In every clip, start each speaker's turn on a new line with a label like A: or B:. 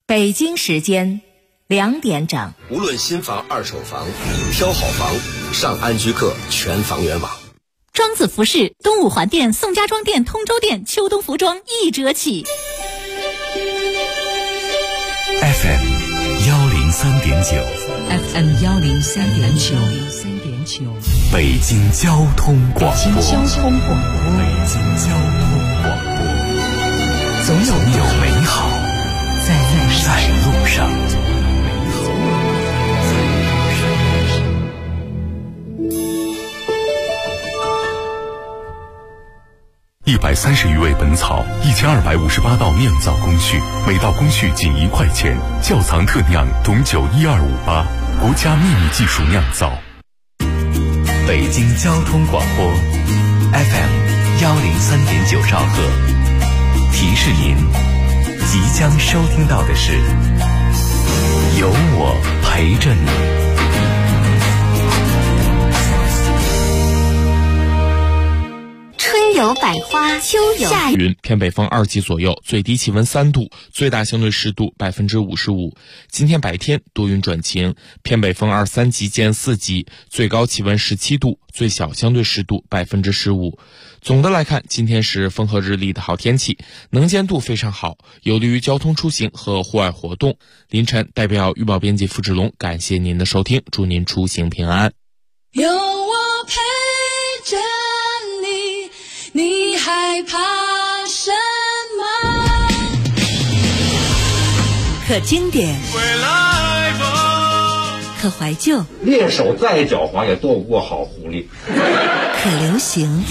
A: 北京时间2点整。
B: 无论新房、二手房，挑好房，上安居客全房源网。
C: 庄子服饰东五环店、宋家庄店、通州店秋冬服装1折起。
D: FM 103.9
E: FM 103.9
D: 北京交通广播。
E: 北京交通广播，总有美好在路上。
D: 130余味本草，1258道酿造工序，每道工序仅1块钱。窖藏特酿董酒12588，国家秘密技术酿造。
F: 北京交通广播 FM 103.9兆赫，提示您即将收听到的是有我陪着你。
A: 春有百花，秋有夏
G: 云，偏北风2级左右，最低气温3度，最大相对湿度55%。今天白天多云转晴，偏北风2、3级见4级，最高气温17度，最小相对湿度15%。总的来看，今天是风和日丽的好天气，能见度非常好，有利于交通出行和户外活动。凌晨代表预报编辑付志龙感谢您的收听，祝您出行平安。
H: 有我陪着你害怕什么？
C: 可经典，可怀旧，
I: 猎手再狡猾也斗不过好狐狸。
C: 可流行，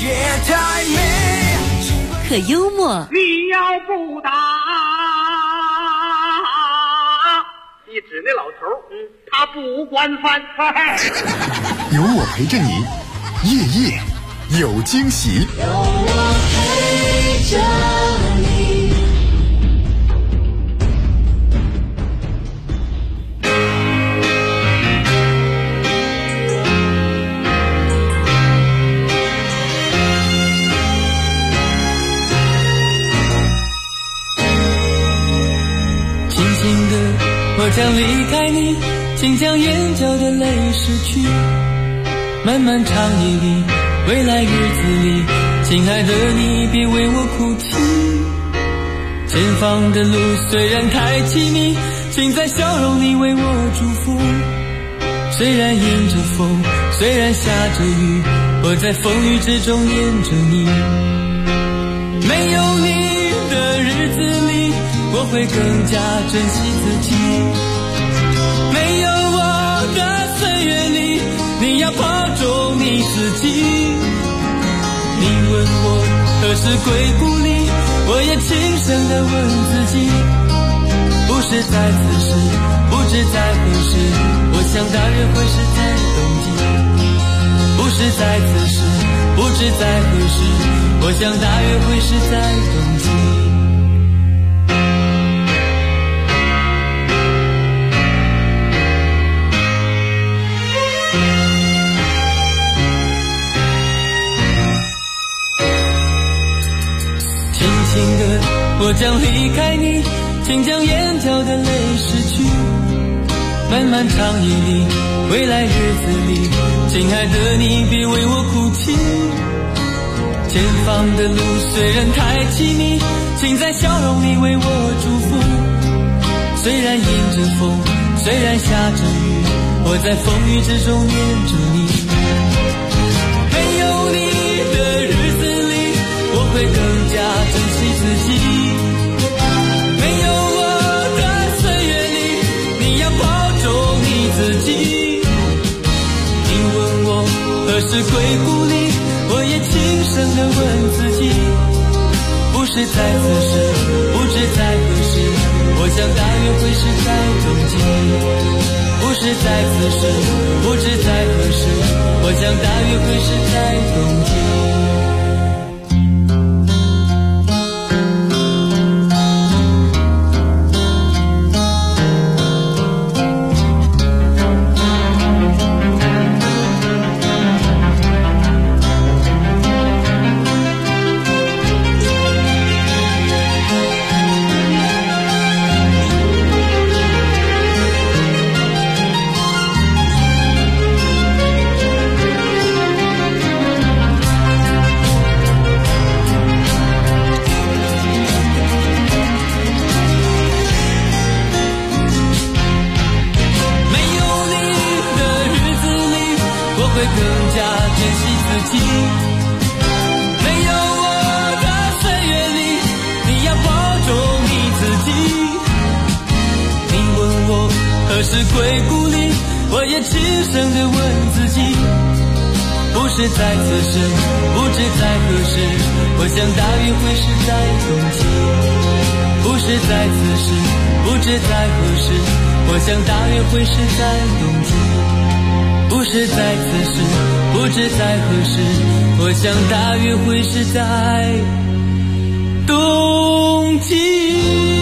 C: 可幽默。
J: 你要不打，你指那老头，他不惯犯。
K: 有我陪着你，夜夜有惊喜。
H: 有我陪着你。
L: 轻轻的，我将离开你，请将眼角的泪拭去。漫漫长夜里，未来日子里，亲爱的你别为我哭泣。前方的路虽然太凄迷，请在笑容里为我祝福。虽然迎着风，虽然下着雨，我在风雨之中念着你。没有你的日子里，我会更加珍惜自己。没有我的岁月里，你要保重你自己。你问我何时归故里，我也轻声地问自己。不是在此时，不知在何时，我想大约会是在冬季。不是在此时，不知在何时，我想大约会是在冬季。我将离开你，请将眼角的泪拭去。漫漫长夜里，未来日子里，亲爱的你别为我哭泣。前方的路虽然太凄迷，请在笑容里为我祝福。虽然迎着风，虽然下着雨，我在风雨之中念着你。没有你的日子里，我会更加珍惜自己。何时归故里，我也轻声地问自己。不是在此时，不知在何时，我想大约会是在冬季。不是在此时，不知在何时，我想大约会是在冬季。 是硅谷里，我也轻声地问自己，不是在此时，不知在何时，我想大约会是在冬季。不是在此时，不知在何时，我想大约会是在冬季。不是在此时，不知在何时，我想大约会是在冬季。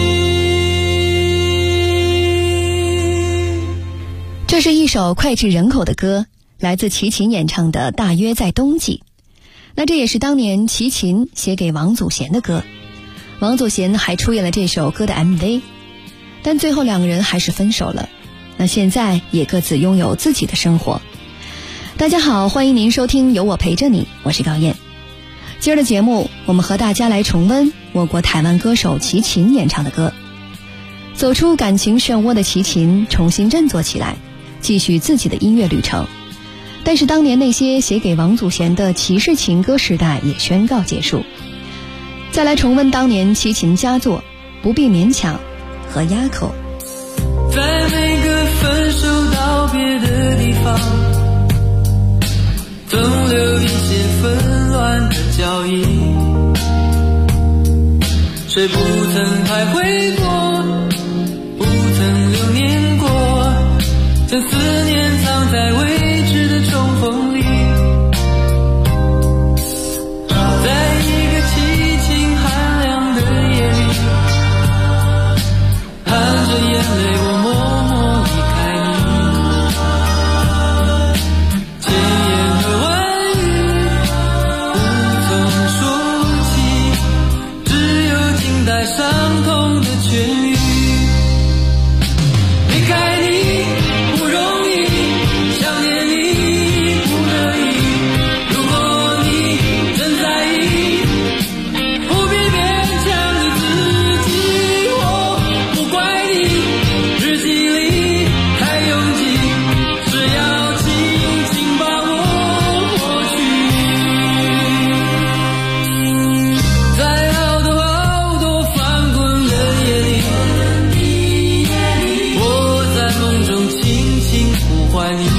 M: 这是一首脍炙人口的歌，来自齐秦演唱的《大约在冬季》。那这也是当年齐秦写给王祖贤的歌，王祖贤还出演了这首歌的 MV， 但最后两个人还是分手了。那现在也各自拥有自己的生活。大家好，欢迎您收听有我陪着你，我是高燕。今儿的节目，我们和大家来重温我国台湾歌手齐秦演唱的歌。走出感情漩涡的齐秦重新振作起来，继续自己的音乐旅程。但是当年那些写给王祖贤的骑士情歌时代也宣告结束。再来重温当年齐秦佳作，不必勉强和哑口。
L: 在每个分手道别的地方，总留一些纷乱的脚印，谁不曾徘徊过，不曾留念过，将思念藏在未知的重逢里。在一个凄清寒凉的夜里，含着眼泪我默默离开你，千言和万语无从说起，只有静待伤痛的痊愈。离开你不容易，想念你不得已，如果你真在意，不必勉强你自己，我不怪你，日记里太拥挤，只要轻轻把我抹去。在好多好多翻滚的夜里，我在梦中轻轻呼唤你，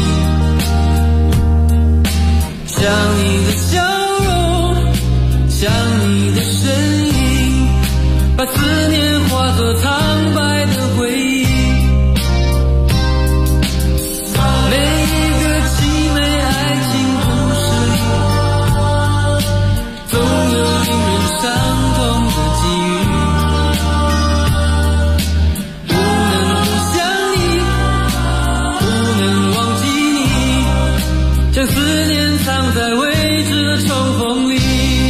L: 想你的笑容，想你的身影，把思念化作苍白的回忆。每一个凄美爱情故事里，总有令人伤痛的际遇，不能不想你，不能忘记你，将思念藏在未知的重逢里。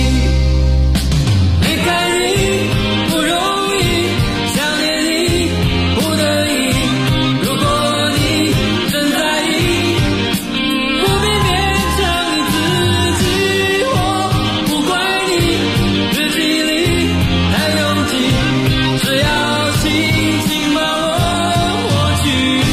L: 离开你不容易，想念你不得已，如果你真在意，不必勉强你自己，我不怪你，日记里太拥挤，只要轻轻把我抹去。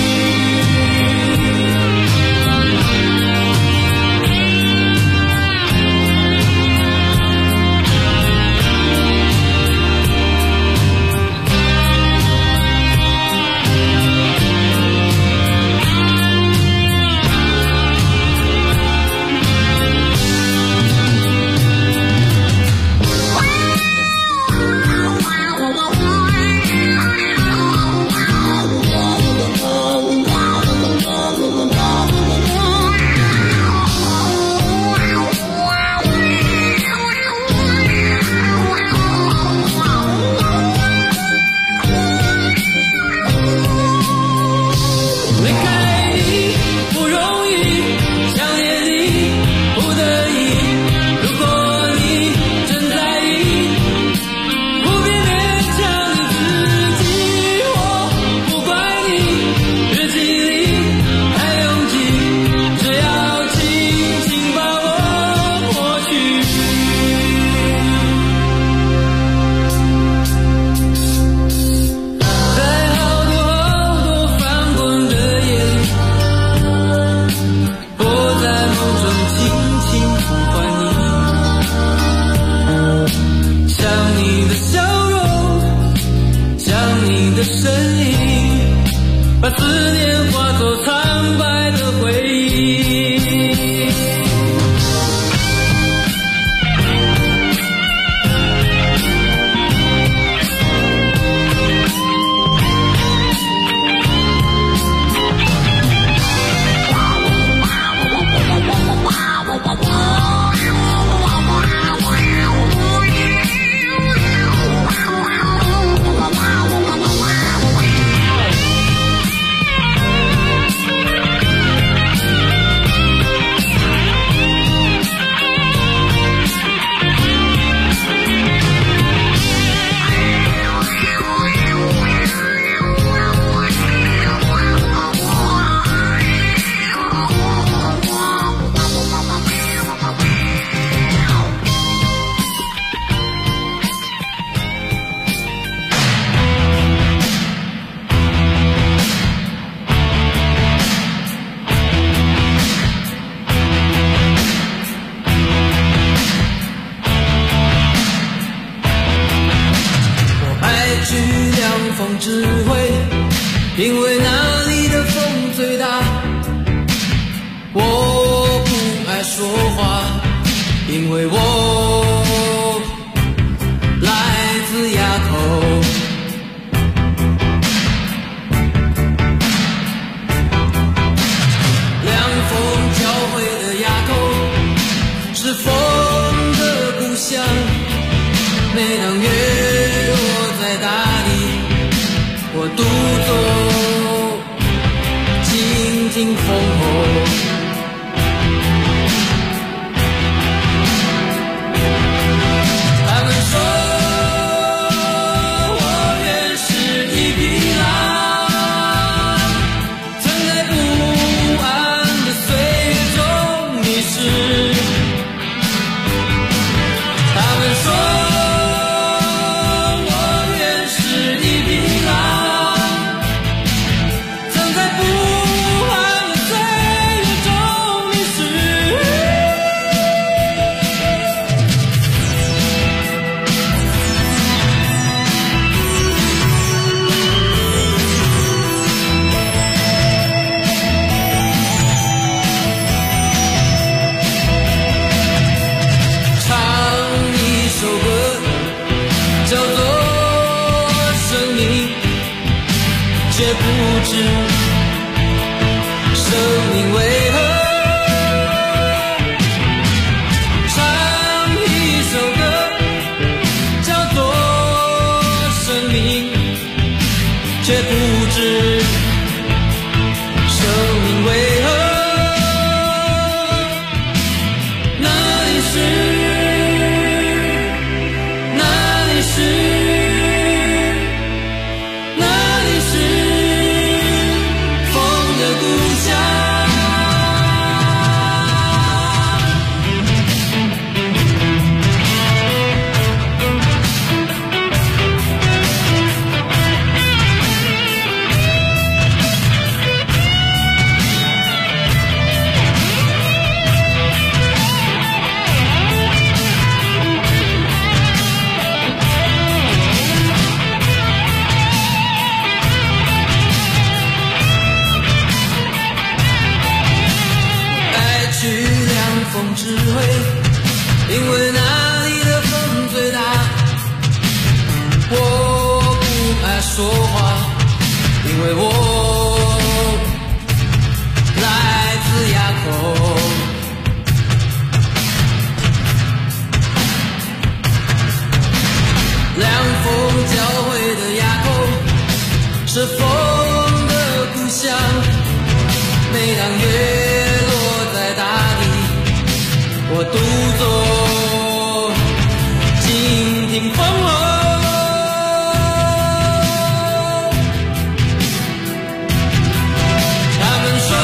L: 离开你不容易，想念你不得已，如果你真在意，不必勉强你自己，我不怪你，日记里太拥挤，只要轻轻把我抹去。在好多好多翻滚的夜里，我在梦中轻轻呼唤你，想你的笑容，想你的身影，把把思念化作苍白的回忆。因为那里的风最大，我不爱说话，因为我来自垭口。两风交汇的垭口是风的故乡，每当月落在大地，我独坐静静风后。他们说我原是一匹狼，曾在不安的岁月中迷失。他们说却不知生命为何，唱一首歌叫做生命，却不知生命为何。哪里是哪里是风只会因为那里的风最大，我不爱说话，因为我来自垭口。两风交汇的垭口是风的故乡，每当月落在大地，我独坐静听风后。他们说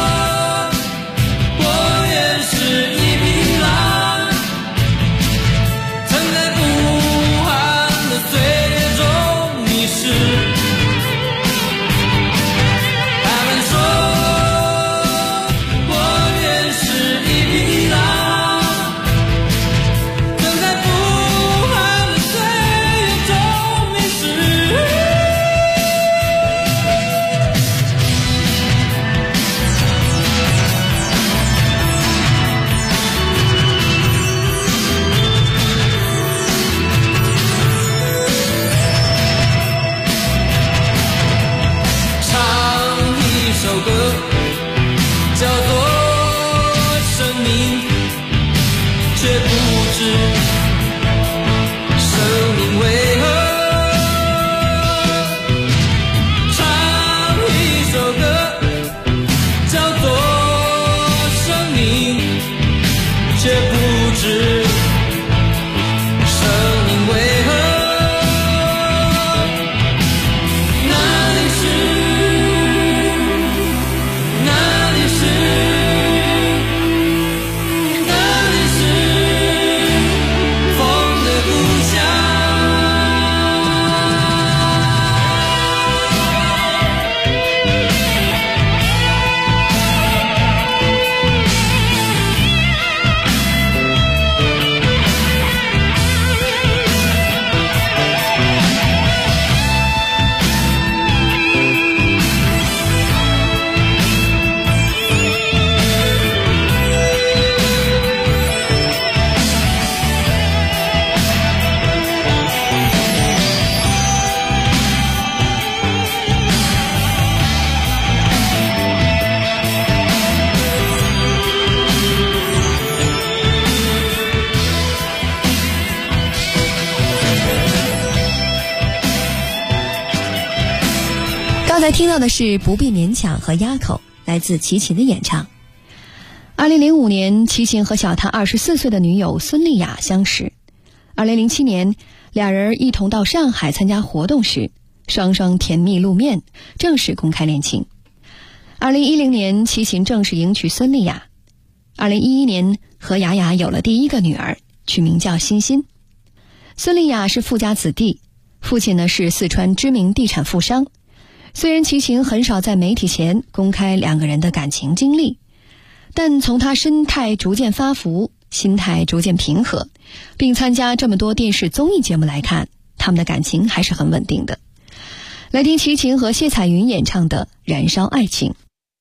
L: 我原是一匹狼，曾在不安的岁月中迷失。他们说我原是一匹狼，曾在不安的岁
M: 刚才听到的是不必勉强和鸭口，来自齐秦的演唱。2005年，齐秦和小他24岁的女友孙俪雅相识。2007年，俩人一同到上海参加活动时，双双甜蜜露面，正式公开恋情。2010年，齐秦正式迎娶孙俪雅。2011年，和雅雅有了第一个女儿，取名叫欣欣。孙俪雅是富家子弟，父亲呢是四川知名地产富商。虽然齐秦很少在媒体前公开两个人的感情经历，但从他身态逐渐发福，心态逐渐平和，并参加这么多电视综艺节目来看，他们的感情还是很稳定的。来听齐秦和谢彩云演唱的《燃烧爱情》。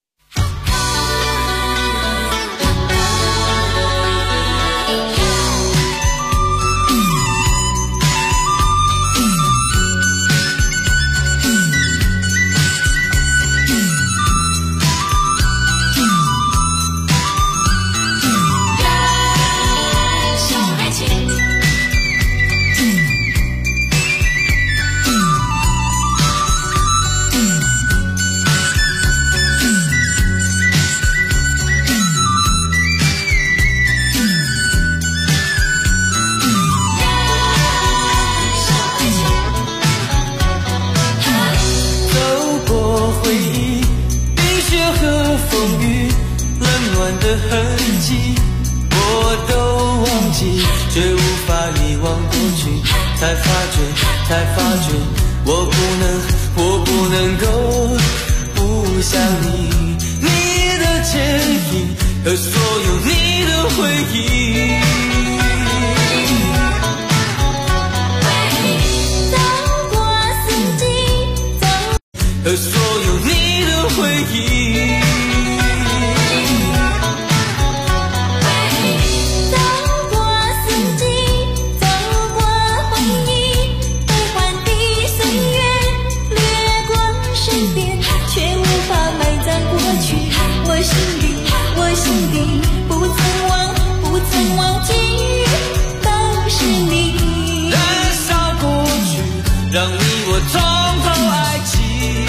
L: 才发觉我不能够不想你，你的剪影和所有你的回忆，走过四季，和所有你的回忆，我心底不曾忘记，都是你。燃烧过去，让你我从头爱起。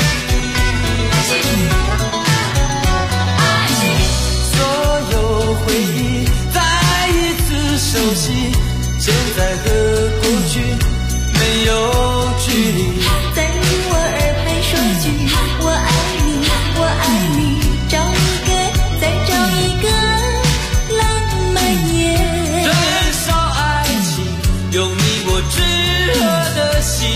L: 所有回忆再一次熟悉，现在和过去没有距离。在你我耳畔说句我爱你，我爱你。用你我炙热的心，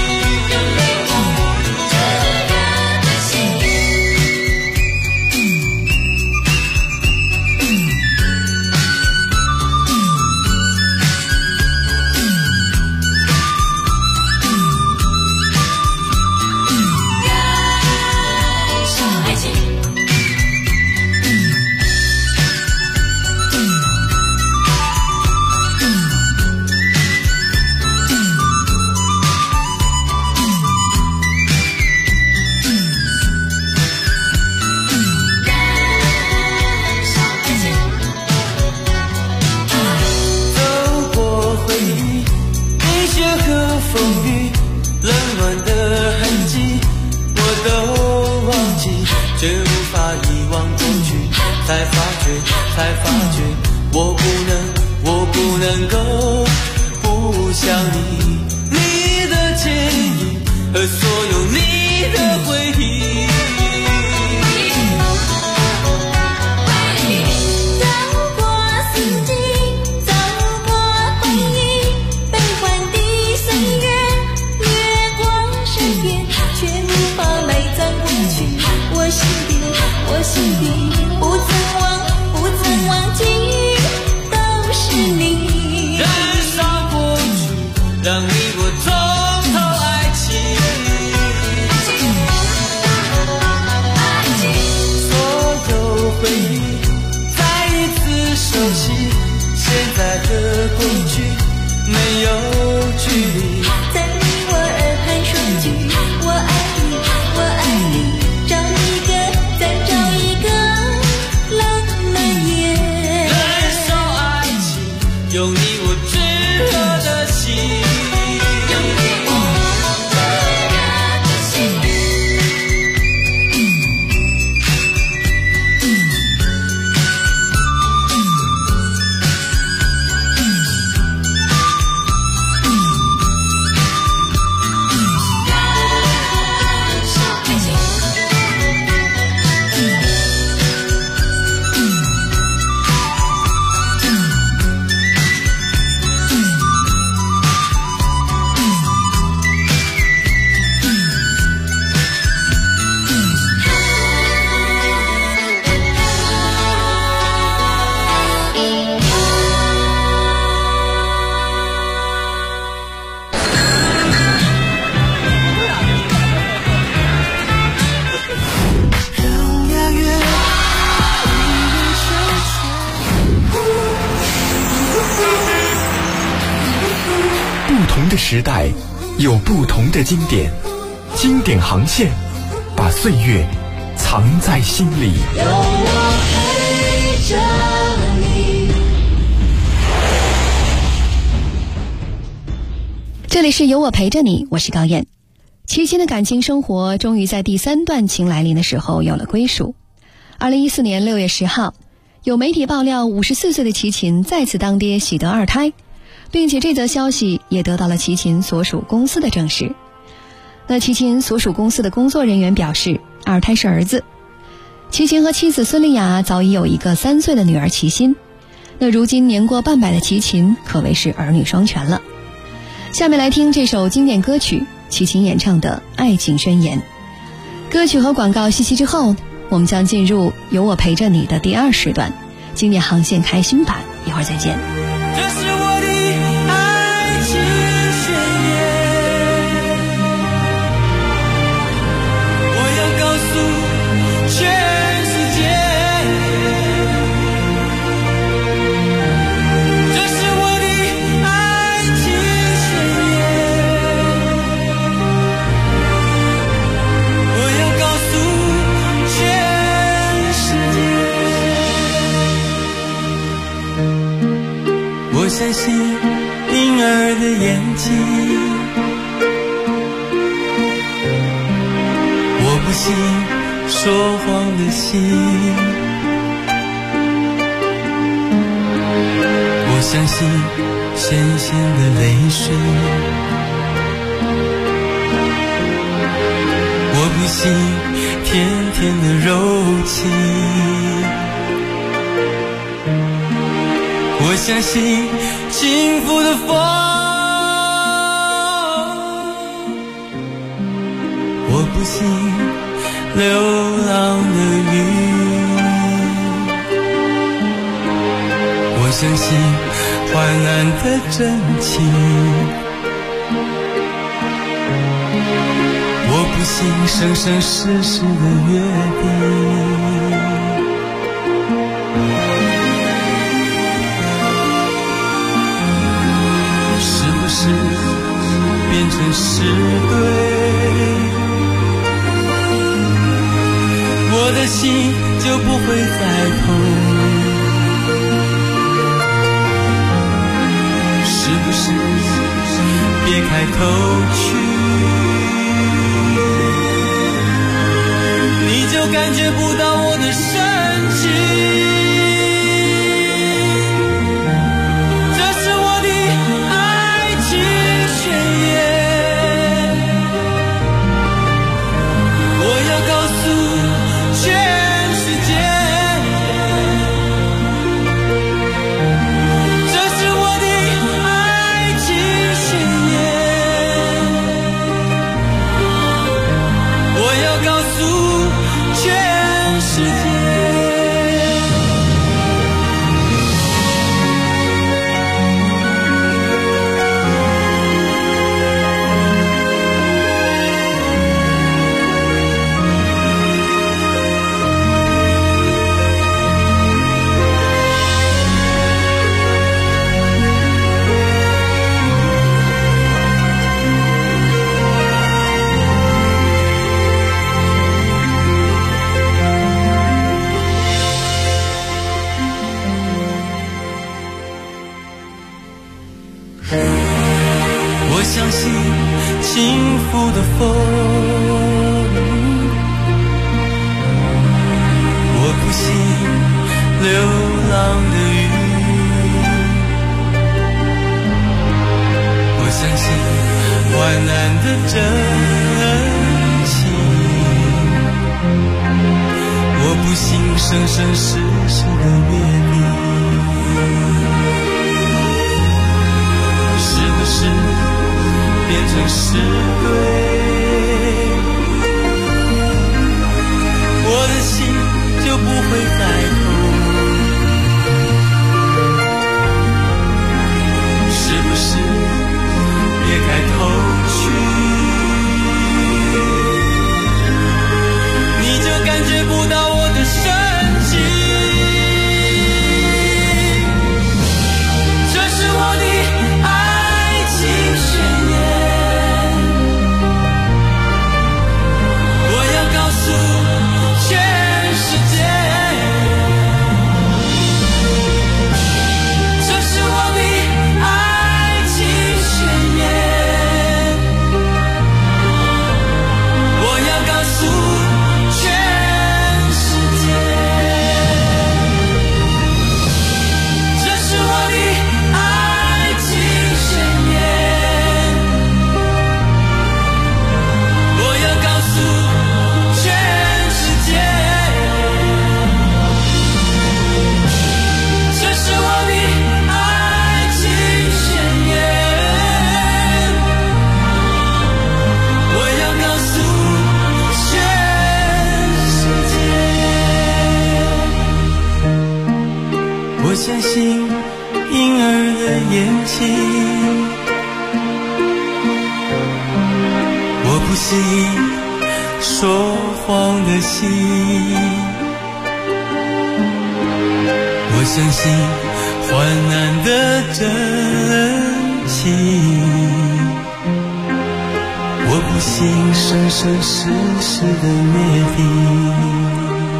L: 才发觉我不能够不想你，你的剪影和所有你的回忆，走过四季，走过回忆，悲欢的岁月掠过身边，却无法埋葬过去。我心底不曾忘记，都是你。燃烧过去，让你我从头爱起。
K: 时代有不同的经典，经典航线把岁月藏在心里。
H: 有我陪着你。
M: 这里是有我陪着你，我是高燕。齐秦的感情生活终于在第3段情来临的时候有了归属。2014年6月10号，有媒体爆料54岁的齐秦再次当爹，喜得2胎，并且这则消息也得到了齐秦所属公司的证实。那齐秦所属公司的工作人员表示，2胎是儿子。齐秦和妻子孙丽雅早已有一个3岁的女儿齐欣。那如今年过半百的齐秦可谓是儿女双全了。下面来听这首经典歌曲，齐秦演唱的《爱情宣言》。歌曲和广告息息之后，我们将进入有我陪着你的第2时段，经典航线开心版，一会儿再见。
L: 这是我的爱情宣言，我要告诉全世界，这是我的爱情宣言，我要告诉全世界。我相信婴儿的眼睛，我不信说谎的心，我相信咸咸的泪水，我不信甜甜的柔情，我相信幸福的风，我不信流浪的雨，我相信患难的真情，我不信生生世世的约定。变成是对，我的心就不会再痛。是不是别开口去，你就感觉不到我的深情？幸福的风，我不信流浪的雨，我相信患难的真情，我不信生生世世的约定。是不是变成是对，我的心就不会再痛。是不是别开口去，你就感觉不到我的深情？这是我的爱情宣言。 我不信说谎的心，我相信患难的真情，我不信生生世世的约定。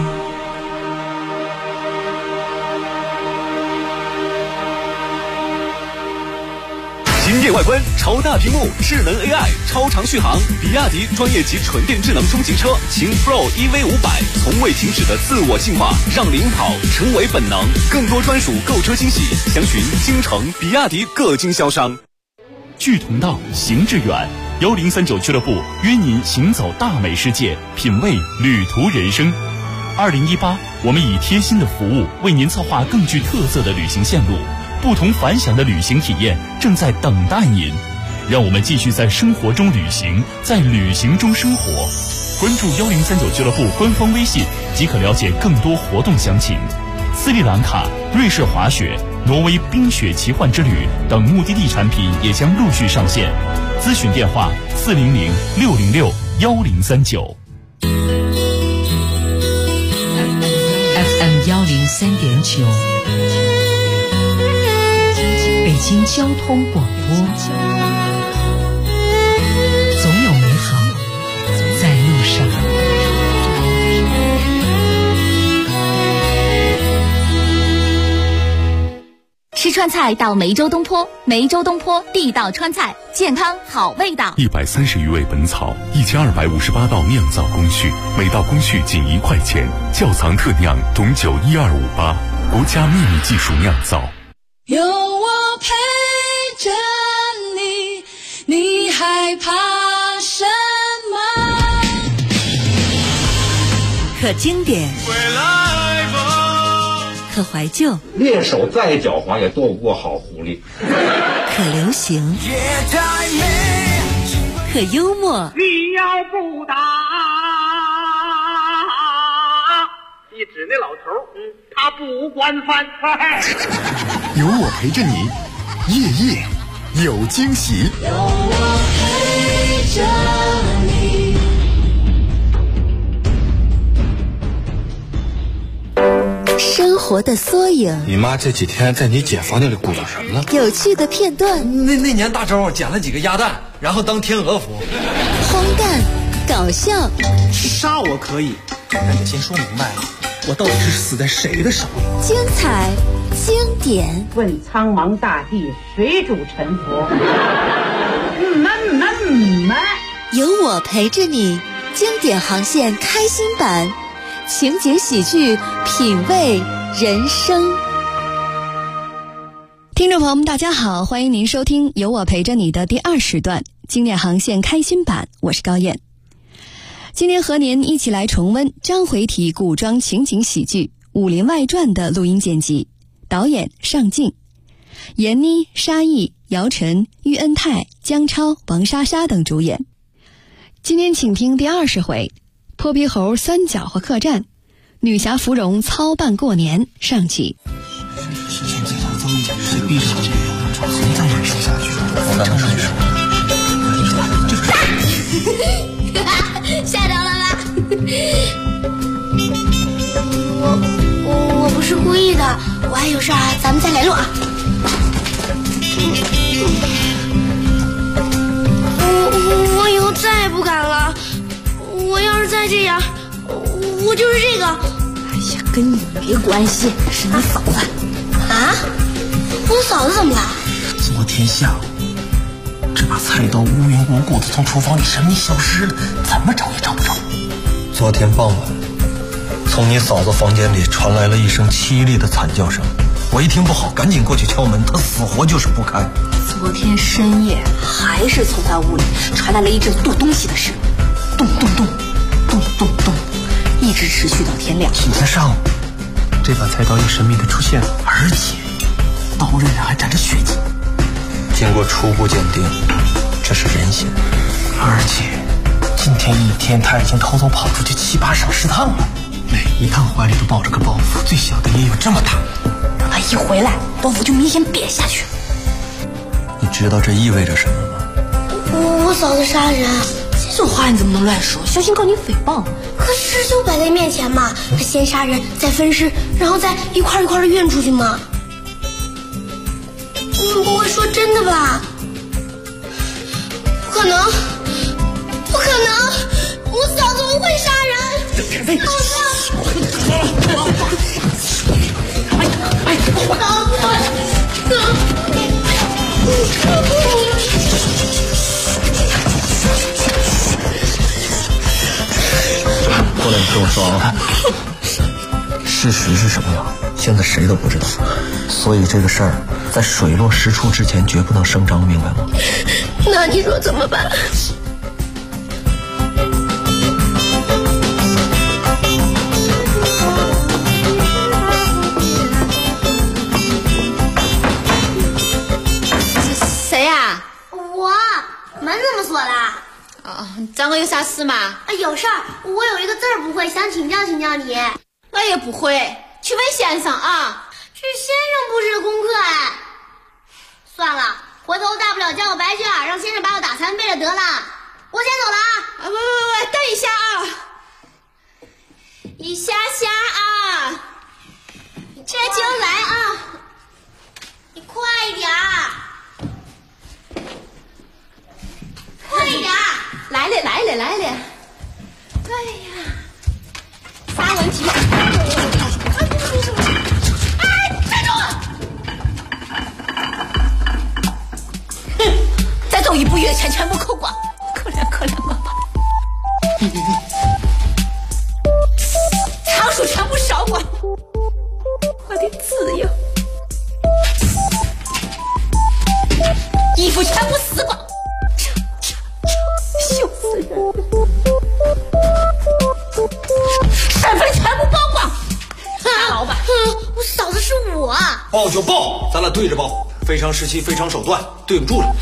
N: 惊艳外观，超大屏幕，智能 AI， 超长续航，比亚迪专业级纯电智能中级车秦 Pro EV500，从未停止的自我进化，让领跑成为本能。更多专属购车惊喜，详询京城比亚迪各经销商。
O: 志同道，行致远，1039俱乐部约您行走大美世界，品味旅途人生。2018，我们以贴心的服务为您策划更具特色的旅行线路。不同凡响的旅行体验正在等待您，让我们继续在生活中旅行，在旅行中生活。关注1039俱乐部官方微信即可了解更多活动详情。斯里兰卡、瑞士滑雪、挪威冰雪奇幻之旅等目的地产品也将陆续上线。咨询电话400-606-1039。
E: FM 103.9。北京交通广播，总有美好在路上。
C: 吃川菜到梅州东坡，梅州东坡地道川菜，健康好味道。
D: 130余味本草，1258道酿造工序，每道工序仅1块钱，窖藏特酿董酒12588，国家秘密技术酿造。
H: 有我陪着你，你害怕什么？
E: 可经典，可怀旧，
I: 猎手再狡猾也斗不过好狐狸。
E: 可流行，可幽默。
J: 你要不打，一指那老头，他不惯犯。
K: 有我陪着你，夜夜有惊喜。
H: 有我陪着你。
P: 生活的缩影。
Q: 你妈这几天在你姐房间里鼓捣什么呢？
P: 有趣的片段。
R: 那年大周捡了几个鸭蛋，然后当天鹅服。
P: 荒诞，搞笑。
R: 杀我可以，但得先说明白了，我到底是死在谁的手里？
P: 精彩，经典。
S: 问苍茫大地，谁主沉浮？
P: 有我陪着你，经典航线开心版。情景喜剧，品味人生。
M: 听众朋友们大家好，欢迎您收听有我陪着你的第2时段经典航线开心版，我是高燕。今天和您一起来重温章回体古装情景喜剧《武林外传》的录音剪辑，导演尚敬，闫妮、沙溢、姚晨、喻恩泰、姜超、王莎莎等主演。今天请听第20回泼皮猴三搅和客栈，女侠芙蓉操办过年上集。
R: 现在他遭遇谁逼着他从再忍受下去？我干的是
T: 吓着了吧？我不是故意的，我还有事啊，咱们再联络啊。我以后再也不敢了。我要是再这样，我就是这个。哎呀，跟你没关系，是你嫂子。啊？我嫂子怎么了？
R: 昨天下午，这把菜刀无缘无故的从厨房里神秘消失了，怎么找也找不着。
Q: 昨天傍晚，从你嫂子房间里传来了一声凄厉的惨叫声，我一听不好，赶紧过去敲门，她死活就是不开。
T: 昨天深夜，还是从他屋里传来了一阵剁东西的声，咚咚咚，咚咚咚，一直持续到天亮。
R: 今天上午，这把菜刀又神秘的出现了，而且刀刃上还沾着血迹。
Q: 经过初步鉴定，这是人血。
R: 而且今天一天他已经偷偷跑出去7、8省10趟了，每一趟怀里都抱着个包袱，最小的也有这么大。
T: 他一回来，包袱就明显瘪下去。
Q: 你知道这意味着什么吗？
T: 我嫂子杀人， 这话你怎么能乱说？小心告你诽谤。可事就摆在面前嘛，他先杀人，再分尸，然后再一块一块的运出去嘛。你们不会说真的吧？不可能，不可能！我嫂子不会杀人。嫂子。
Q: 过来，你跟我说啊，事实是什么样？现在谁都不知道，所以这个事儿在水落石出之前绝不能声张，明白吗？
T: 那你说怎么办？
U: 谁呀？
T: 我，门怎么锁的？
U: 哦，找我有啥事吗？
T: 有事儿，我有一个字儿不会，想请教请教你。
U: 我也不会，去问先生啊。
T: 是先生布置的功课哎。算了，回头大不了交个白卷，让先生把我打残废了得了。我先走了啊！
U: 不，等一下啊，一下下啊，这就来啊，
T: 你快一点儿，快一点儿，
U: 来了。哎呀，啥问题？站住！哼，再走一步，月钱全部扣光，可怜我吧。仓鼠全部烧光，我的自由。衣服全部撕光，羞死人了。身份全部曝光，大老板。
T: 我嫂子是我。
Q: 报就报，咱俩对着报。非常时期，非常手段，对不住了。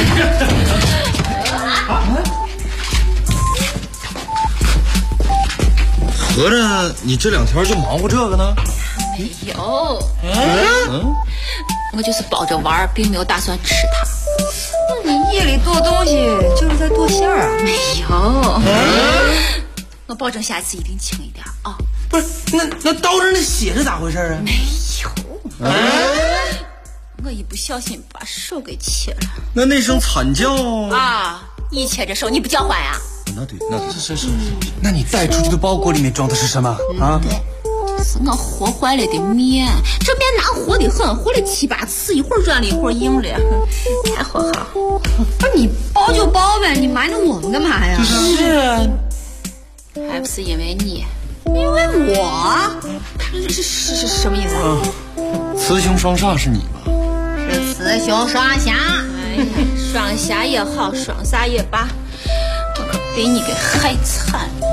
Q: 合着你这两天就忙活这个呢？
U: 没有。我就是抱着玩，并没有打算吃它。
V: 你夜里剁东西就是在剁馅儿啊？
U: 没有。我保证下次一定轻一点啊！
V: 不是，那刀上的血是咋回事啊？
U: 没有。我一不小心把手给切了。
Q: 那声惨叫
U: 啊！一切这手你不叫唤呀？
Q: 那对，
V: 是。那你带出去的包裹里面装的是什么啊？
U: 对，是我和坏了的面。这面难和的很，和了7、8次，一会儿软了一会儿硬了，才和好。
V: 不是你包就包呗，你瞒着我们干嘛呀？
Q: 是啊，
U: 还不是因为你？
V: 因为我？
U: 是什么意思啊？
Q: 雌雄双煞是你吧？
V: 是雌雄双侠。
U: 哎呀，双侠也好，双煞也罢，我可被你给害惨了。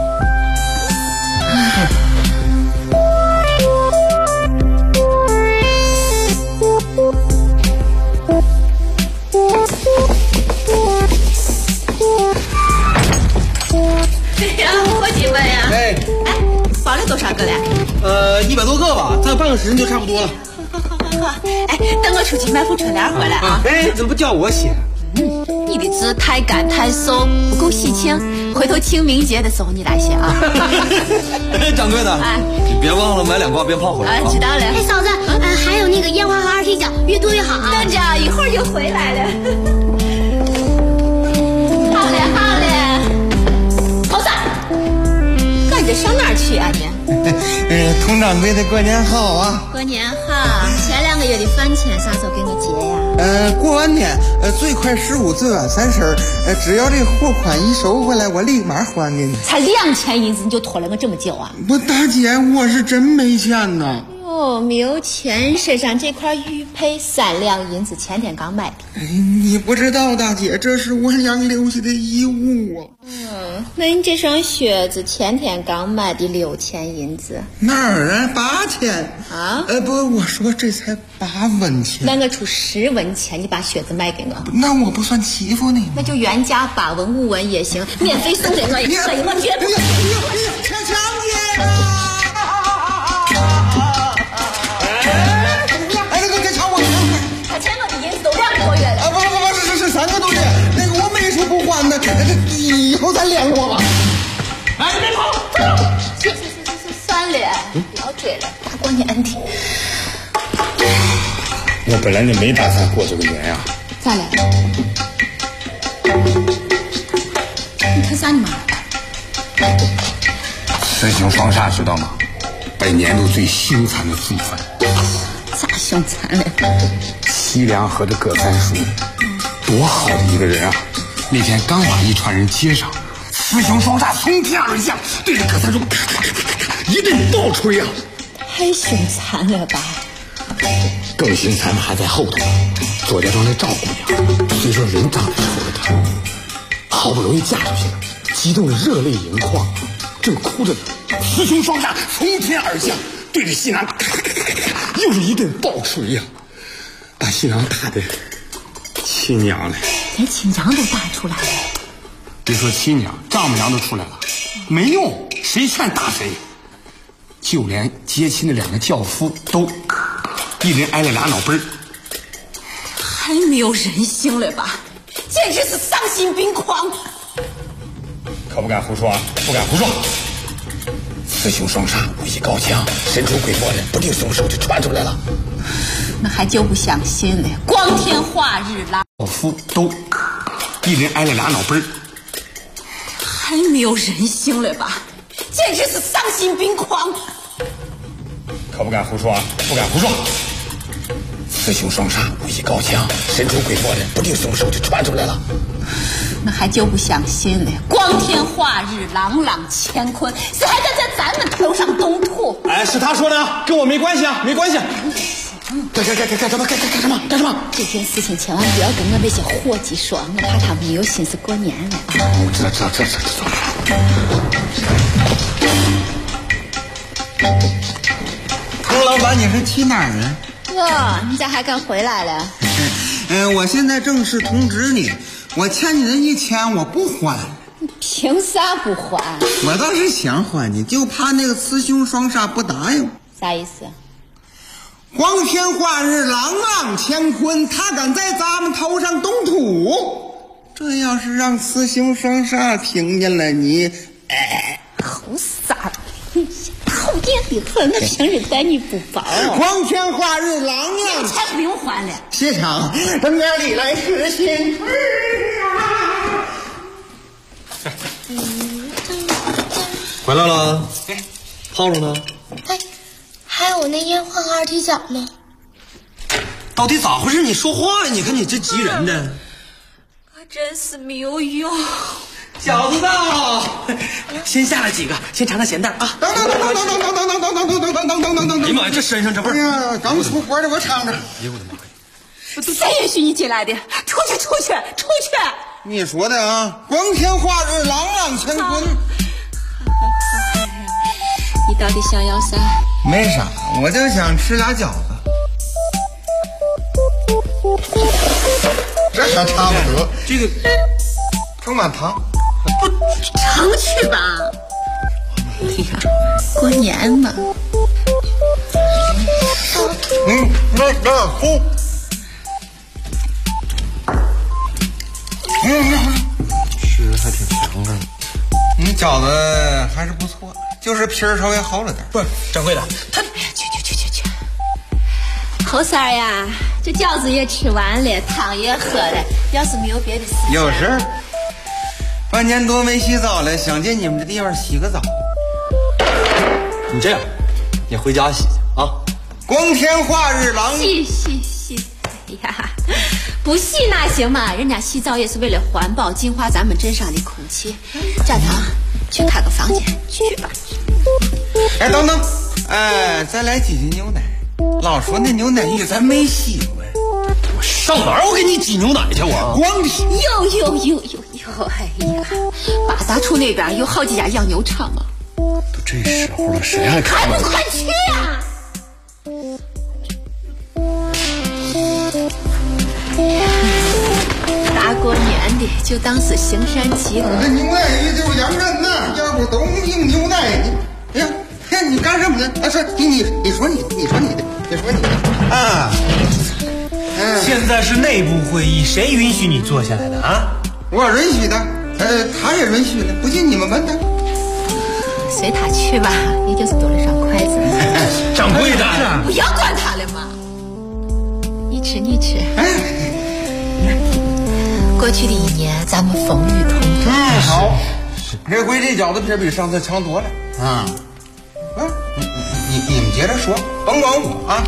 U: 呀，伙计们呀！哎，包了多少个了
V: ？100多个吧，再半个时辰就差不多了。
U: 好，哎，等我出去买副春联回来啊！
V: 哎，怎么不叫我写？
U: 你的字太干太瘦，不够喜庆，回头清明节的时候你来写啊！
Q: 掌柜的，你别忘了买2挂鞭炮回来啊！
U: 知道了。
T: 哎，嫂子，还有那个烟花和2踢脚，越多越好啊！
U: 等着，一会儿就回来了。好嘞，头子，赶着上哪儿去啊你？
V: 佟掌柜的过年好啊！
U: 过年好，前2个月的饭钱啥时候给你结呀？
V: 过完年，最快15，最晚30，只要这货款一收回来，我立马还给你。
U: 才2000银子你就拖了我这么久啊？
V: 不，大姐，我是真没钱呐。
U: 哦，没有钱，身上这块玉佩3两银子，前天刚买的。
V: 你不知道，大姐，这是我娘留下的遗物啊。
U: 那你这双靴子前天刚买的6000银子。
V: 哪儿啊？8000
U: 啊？
V: 不，我说这才8文钱。
U: 那我出10文钱，你把靴子卖给我。
V: 那我不算欺负你吗？
U: 那就原价8文5文也行，免费送给我也可以。我绝不。
V: 抢劫了！他欠我的银子都2个多月了。不是3个多月。那个我没说不还的， 以后再联络吧。
J: 哎，别跑！
U: 算了，不要追了，大过年的。
V: 我本来就没打算过这个年呀。
U: 咋了？你看啥呢嘛？
V: 雌雄双煞知道吗？本年度最凶残的罪犯。
U: 咋凶残了？
V: 西凉河的葛三叔，多好的一个人啊！那天刚把一船人接上，雌雄双煞从天而降，对着葛三叔咔咔咔咔咔一顿暴锤啊！
U: 太凶残了吧？
V: 更凶残的还在后头。左家庄的赵姑娘，虽说人长得丑了点，好不容易嫁出去了，激动的热泪盈眶，正哭着呢，雌雄双煞从天而降，对着新郎咔咔咔咔咔又是一顿暴锤呀，把新郎打得亲娘了，
U: 连亲娘都打出来了。
V: 别说亲娘，丈母娘都出来了，没用，谁劝打谁。就连接亲的两个教夫都一人挨了俩脑崩。
U: 太没有人性了吧，简直是丧心病狂。
V: 可不敢胡说啊，不敢胡说。雌雄双煞，武艺高强，神出鬼没的，不定什么时候就传出来了。
U: 那还就不相信了，光天化日啦，
V: 老夫都一人挨了俩脑崩。
U: 太没有人性了吧，简直是丧心病狂。
V: 可不敢胡说啊，不敢胡说。雌雄双煞，武艺高强，神出鬼没的，不定什么时候就传出来了。
U: 那还就不相信了，光天化日，朗朗乾坤，谁还敢在咱们头上动土？
V: 哎，是他说的，跟我没关系啊，没关系。干什么？干什么？
U: 这件事情千万不要跟我那些伙计说，我怕他们没有心思过年了。
V: 我知道。佟老板，你是去哪儿啊？
U: 哇，你咋还敢回来了？
V: 我现在正式通知你，我欠你的1000我不还。
U: 你凭啥不还？
V: 我倒是想还你，就怕那个雌雄双煞不答应。
U: 啥意思？
V: 光天化日，朗朗乾坤，他敢在咱们头上动土，这要是让雌雄双煞听见了，你
U: 好傻，讨厌的很，我平日待你不薄。
V: 光天化日，朗朗，
U: 你才不用还了。
V: 谢场等点里来是新
Q: 回来了，泡着呢。
T: 哎，还有那烟花二踢脚呢。
Q: 到底咋回事？你说话呀！你看你这急人的。
U: 可真是没有用。
Q: 饺子到，先下来几个，先尝尝咸淡啊！
V: 等！
Q: 哎呀妈呀，这身上这味儿！
V: 哎呀，刚出锅的我尝着。哎
Q: 呦我的妈呀！
U: 谁允许你进来的？出去！
V: 你说的啊，光天化日，朗朗乾坤。
U: 你到底想要啥？
V: 没啥，我就想吃俩饺子。这还差不多，
Q: 这个
V: 盛碗汤。
U: 不常去吧？哎呀，过年嘛。
Q: 吃还挺香的。
V: 你饺子还是不错，就是皮儿稍微厚了点。
Q: 不是掌柜的，他
U: 去！侯三儿呀，这饺子也吃完了，汤也喝了，要是没有别的事情，
V: 有事儿。半年多没洗澡了，想进你们这地方洗个澡。
Q: 你这样，你回家洗去啊！
V: 光天化日，朗
U: 洗！哎呀，不洗哪行嘛？人家洗澡也是为了环保，净化咱们镇上的空气。站堂，去开个房间，去吧。
V: 哎，等，再来几斤牛奶。老说那牛奶浴咱没洗过。
Q: 我上哪儿？我给你挤牛奶去我。
V: 光
U: 有！哎呀，八大处那边有好几家养牛场嘛。
V: 都这时候了，谁还看？
U: 还不快去呀！大过年的就当是行善积德。
V: 这牛奶浴就养人呐，要不都用牛奶。哎呀，你干什么呢？说你说你的啊！
R: 现在是内部会议，谁允许你坐下来的啊？
V: 我允许的。
B: 他也允许的，不信你们问他。
U: 随他去吧，也就是多了双筷子。
R: 掌柜的，
U: 不要管他了嘛。你吃。过去的一年，咱们风雨同舟。
B: 好，这回这饺子皮比上次强多了啊！你们接着说，甭管我啊。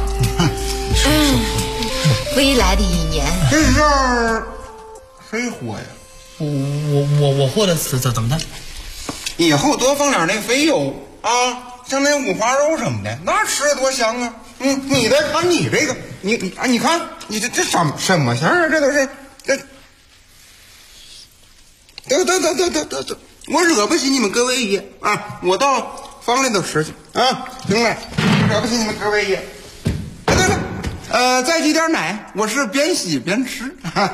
U: 未来的一年，
B: 这事儿谁活呀？
R: 我和的是怎么的？
B: 以后多放点那肥油啊，像那五花肉什么的，那吃的多香啊！你再看你这个，你看你这什么馅啊？这都是得，我惹不起你们各位爷啊！我到房里头吃去啊！行了，惹不起你们各位爷。对，再挤点奶，我是边洗边吃啊。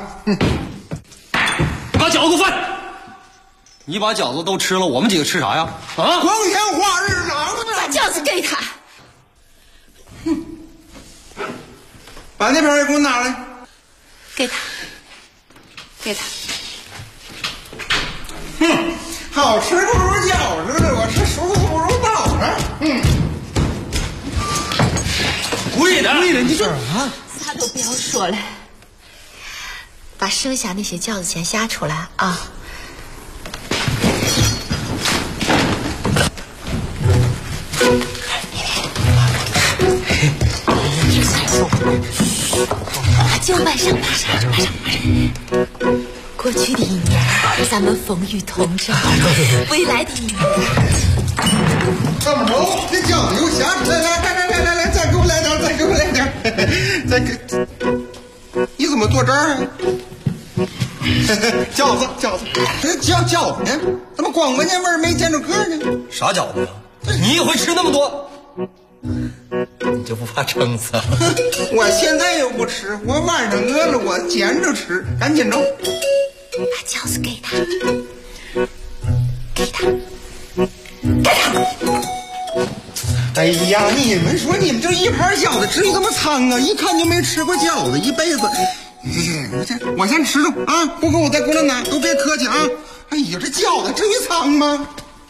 R: 把饺子饭，你把饺子都吃了，我们几个吃啥呀？啊！
B: 光天化日哪
U: 把饺子给他。
B: 把那边也给我拿来。
U: 给他。
B: 好吃不如饺子，我吃熟不如倒子。
R: 贵的，你说
U: 啥都不要说了，把剩下那些饺子钱下出来啊！就马上。过去的一年，咱们风雨同舟；未来的一年，
B: 怎么着？这饺子又下出来了！来，再给我来点，再给。你怎么坐这儿啊？饺子，这饺子呢？怎么光闻见味儿没见着个呢？
R: 啥饺子呀？你也会吃那么多？你就不怕撑死？
B: 我现在又不吃，我晚上饿了我煎着吃，赶紧着。
U: 把饺子给他。
B: 哎呀，你们说你们这一盘饺子至于这么苍啊？一看就没吃过饺子，一辈子。我先吃着啊，不够我再过来拿，都别客气啊。哎呀，这饺子至于苍吗？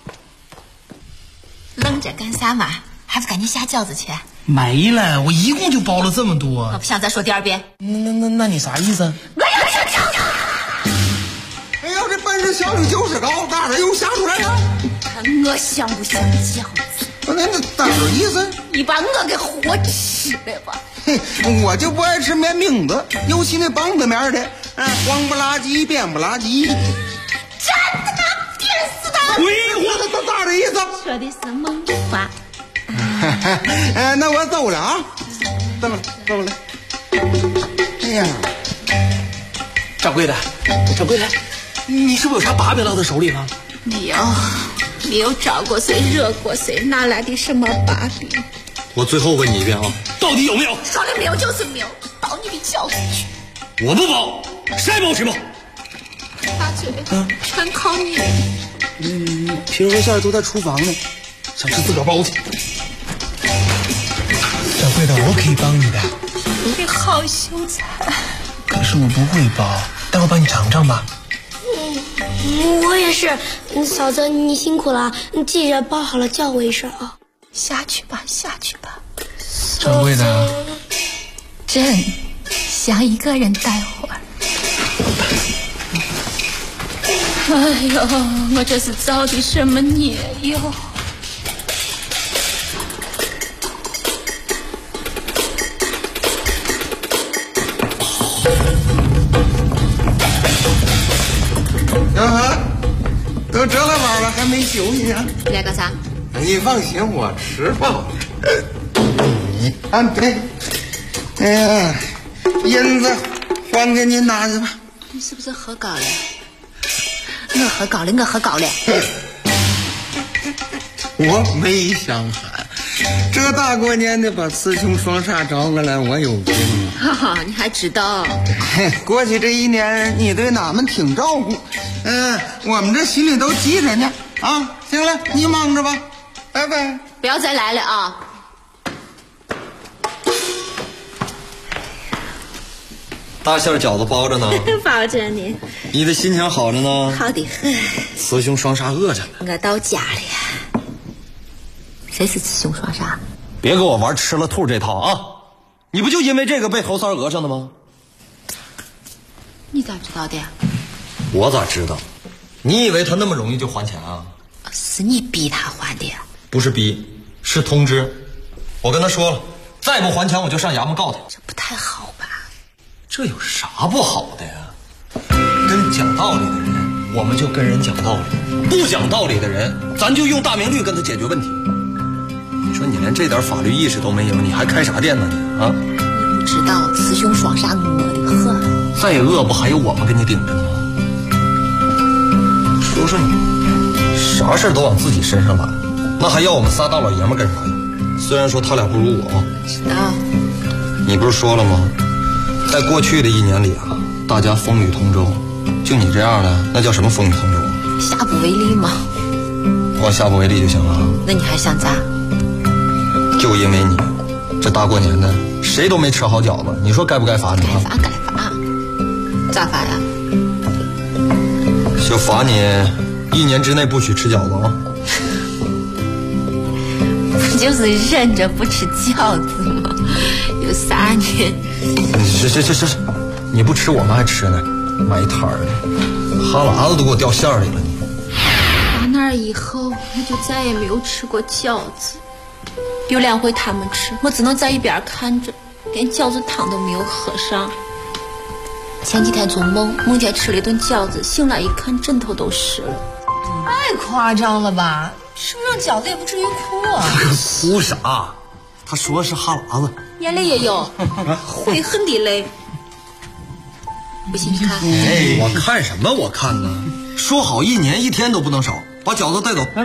U: 愣着干啥嘛？还不赶紧下饺子去？
R: 没了，我一共就包了这么多。
U: 我不想再说第二遍。
R: 那你啥意思？
U: 我要吃饺子。
B: 哎呀，这本事小李就是高，大人又下出来了。
U: 看我像不像饺子？
B: 那咋个意思？
U: 你把我给活吃了吧！
B: 我就不爱吃面饼子，尤其那棒子面的，黄不拉几，扁不拉几。
U: 真的吗？电死他！
B: 鬼火的咋的意思？
U: 说的是梦话。
B: 那我走了啊，走了。哎呀，
R: 掌柜的，你是不是有啥把柄落在手里了？
U: 没有招过谁，惹过谁，哪来的什么把柄？
R: 我最后问你一遍啊，到底有没有？
U: 说了没有就是没有，包你的饺子去。
R: 我不包，谁包谁包。
U: 大嘴，全靠你。
B: 皮和馅都在厨房呢，
R: 想吃自个包去。 掌柜的，我可以帮你的。
U: 你好羞惭。
R: 可是我不会包，待会帮你尝尝吧。
T: 我也是，嫂子你辛苦了，你记着包好了叫我一声啊。
U: 下去吧。
R: 掌柜的，
U: 真想一个人待会儿。哎呦，我这是造的什么孽哟！
B: 都这了晚了还没休息啊？
U: 你来干啥？
B: 你放心，我吃饱了。你看这，哎呀，银子还给你拿去吧。
U: 你是不是喝高了？我喝高了。
B: 我没想喊，这大过年的把雌雄双煞找过来，我有病啊！
U: 哈哈，你还知道？
B: 过去这一年你对俺们挺照顾，我们这心里都记着呢。啊，行了，你忙着吧，拜拜。
U: 不要再来了啊！
Q: 大馅饺子包着呢，
U: 包着呢。
Q: 你的心情好着呢？
U: 好的很。
Q: 雌雄双煞饿着呢。
U: 我到家了。谁是雌雄双煞？
Q: 别给我玩吃了兔这套啊！你不就因为这个被头三讹上的吗？
U: 你咋知道的？
Q: 我咋知道？你以为他那么容易就还钱啊？
U: 是你逼他还的。
Q: 不是逼，是通知。我跟他说了，再不还钱我就上衙门告他。
U: 这不太好吧？
Q: 这有啥不好的呀？跟讲道理的人，我们就跟人讲道理；不讲道理的人，咱就用大明律跟他解决问题。你说你连这点法律意识都没有，你还开啥店呢你啊？
U: 你不知道雌雄双煞饿得很。
Q: 再饿不还有我们给你顶着呢吗？说说你，啥事都往自己身上揽，那还要我们仨大老爷们干啥呀？虽然说他俩不如我，
U: 知道。
Q: 你不是说了吗？在过去的1年里啊，大家风雨同舟，就你这样的，那叫什么风雨同舟啊？
U: 下不为例吗？
Q: 我下不为例就行了。
U: 那你还想咋？
Q: 就因为你，这大过年的，谁都没吃好饺子，你说该不该罚你啊？
U: 该罚。咋罚呀？
Q: 就罚你1年之内不许吃饺子啊！
U: 不就是忍着不吃饺子吗？有啥呢？
Q: 是，你不吃我们还吃呢，买一摊儿的，哈喇子都给我掉馅里了你。
U: 打那儿以后，我就再也没有吃过饺子。有2回他们吃，我只能在一边看着，连饺子汤都没有喝上。前几天做梦见吃了一顿饺子，醒来一看枕头都湿了。
A: 太夸张了吧？吃不上饺子也不至于哭啊！
Q: 哭啥？他说的是哈喇子，
U: 眼泪也有，悔恨的泪。不信你看。
Q: 哎，我看什么？我看呢？说好1年1天都不能少，把饺子带走。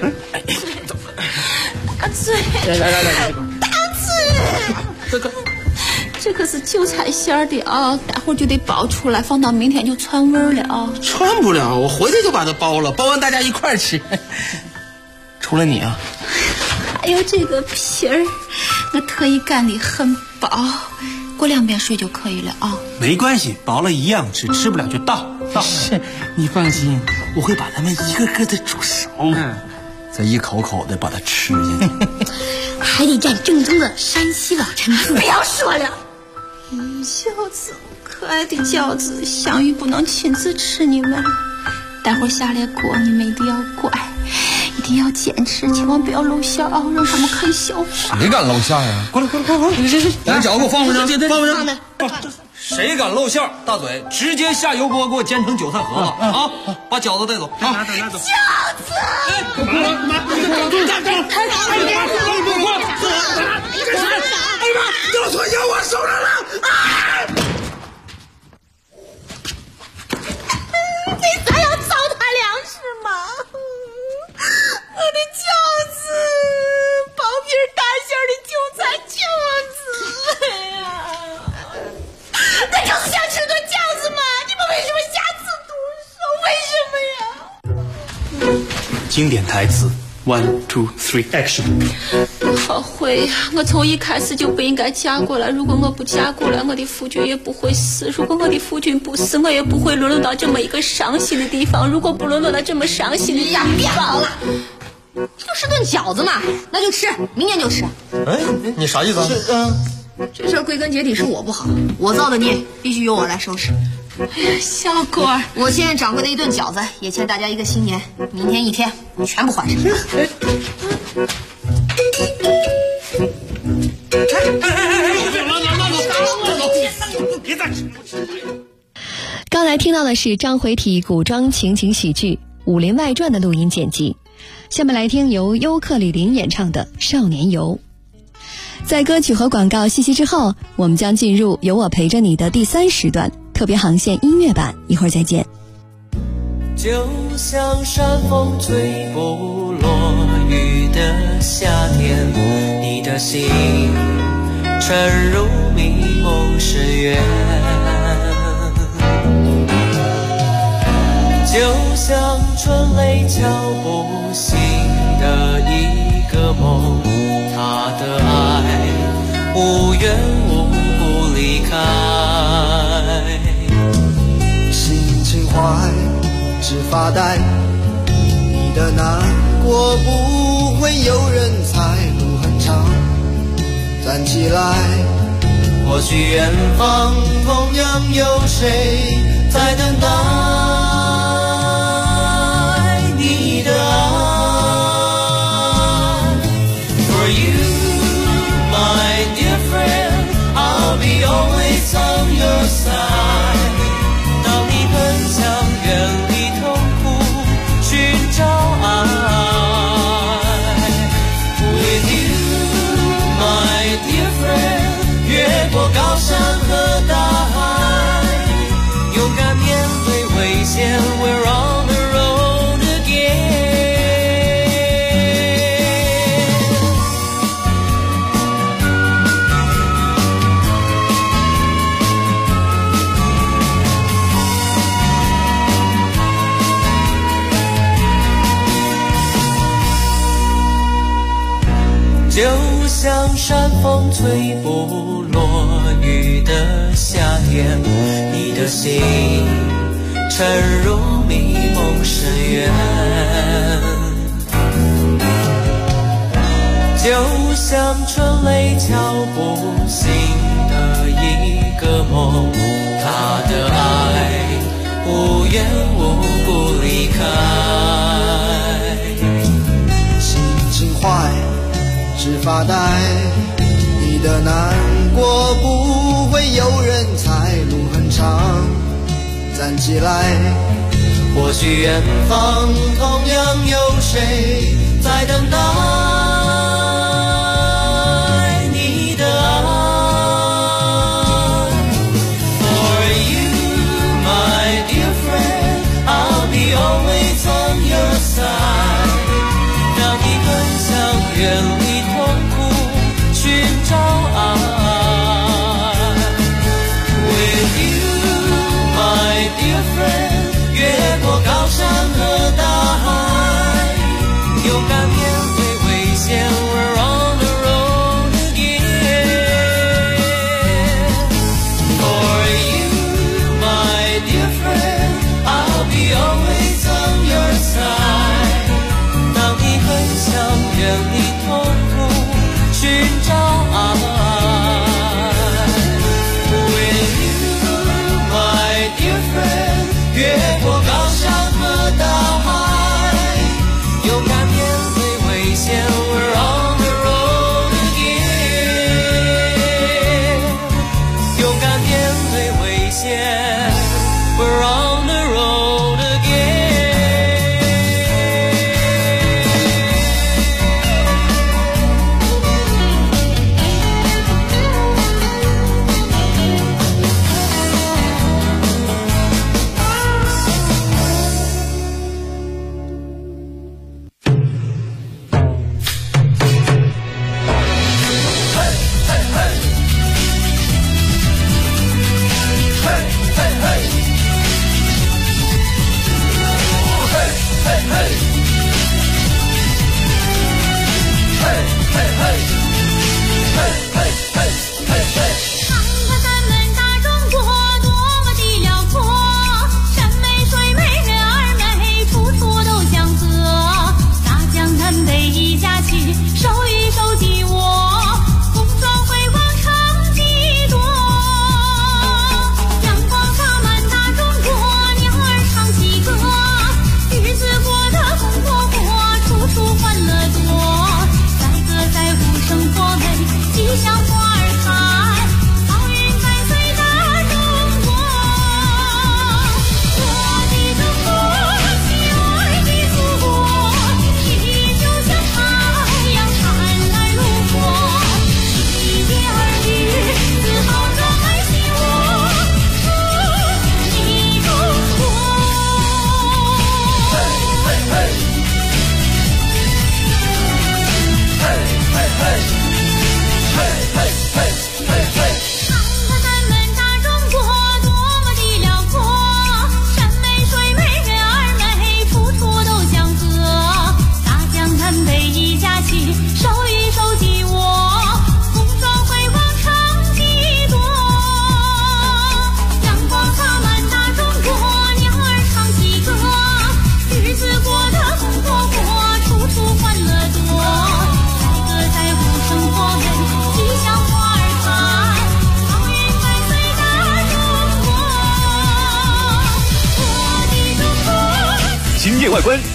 U: 大嘴，来，大嘴，这可是韭菜馅的啊！待会儿就得包出来，放到明天就串味儿了啊！
R: 串不了，我回去就把它包了，包完大家一块儿吃。除了你啊，
U: 还有这个皮儿，我特意擀的很薄，过2遍水就可以了啊！
R: 没关系，薄了一样吃，吃不了就倒。你放心，我会把它们一个个的煮熟，再一口口的把它吃进去。
T: 还得蘸正宗的山西老陈醋。
U: 不要说了。饺子，可爱的饺子，香玉不能亲自吃你们。待会儿下来锅，你们一定要乖，一定要坚持，千万不要露馅啊，让他们看笑话。
Q: 谁敢露馅呀？过来！把饺子给我放回去，放回去。谁敢露馅，大嘴直接下油锅给我煎成韭菜盒子啊！把饺子带走啊！
U: 饺子！
B: 掉错药我手上了！
U: 你咋要糟蹋粮食吗？我的饺子，薄皮大馅的韭菜饺子，哎呀！我就是想吃顿饺子嘛，你们为什么下此毒手？为什么呀？
R: 经典台词 1, 2, 3, action。
U: 后悔，我从一开始就不应该嫁过来。如果我不嫁过来，我的夫君也不会死。如果我的夫君不死，我也不会沦落到这么一个伤心的地方。如果不沦落到这么伤心的地方，
A: 别好了，就是顿饺子嘛，那就吃，明年就吃。
Q: 哎，你啥意思啊？
A: 这事儿归根结底是我不好，我造的孽，必须由我来收拾。
U: 哎呀，小果儿，
A: 我欠掌柜的一顿饺子，也欠大家一个新年。明天1天，全部还上。
R: 别再吃！
M: 刚才听到的是张回体古装情景喜剧《武林外传》的录音剪辑。下面来听由优客李林演唱的《少年游》。在歌曲和广告信息之后，我们将进入有我陪着你的第3时段特别航线音乐版，一会儿再见。
L: 就像山风吹不落雨的夏天，你的心沉入迷梦深渊，就像春雷敲不醒的一个梦，他的爱无缘无故离开。
F: 只发呆。你的难过不会有人猜，路很长，站起来。或许远方同样有谁在等待你的爱。For you, my dear friend, I'll be always on your side. 当你很想远离痛苦，寻找爱。With you, my dear friend, 越过高山和大海，勇敢面对危险。We're on the road again. 就像山风吹不落雨的夏天，你的心沉入迷梦深渊。就像春雷敲不醒的一个梦，他的爱无缘无故离开。心情坏只发呆，你的难过不会有人猜，路很长，站起来。或许远方同样有谁在等待你的爱。For you, my dear friend, I'll be always on your side. 当你很想远离痛苦，寻找爱。With you, my dear friend, 越过高山和大海，勇敢面对危险。We're on the road again. For you, my dear friend, I'll be always on your side. 当你很想远离痛苦，寻找爱。With you, my dear friend, 越过高山和大海，勇敢面对危险。We're on the road again. 勇敢面对危险。We're on the road again.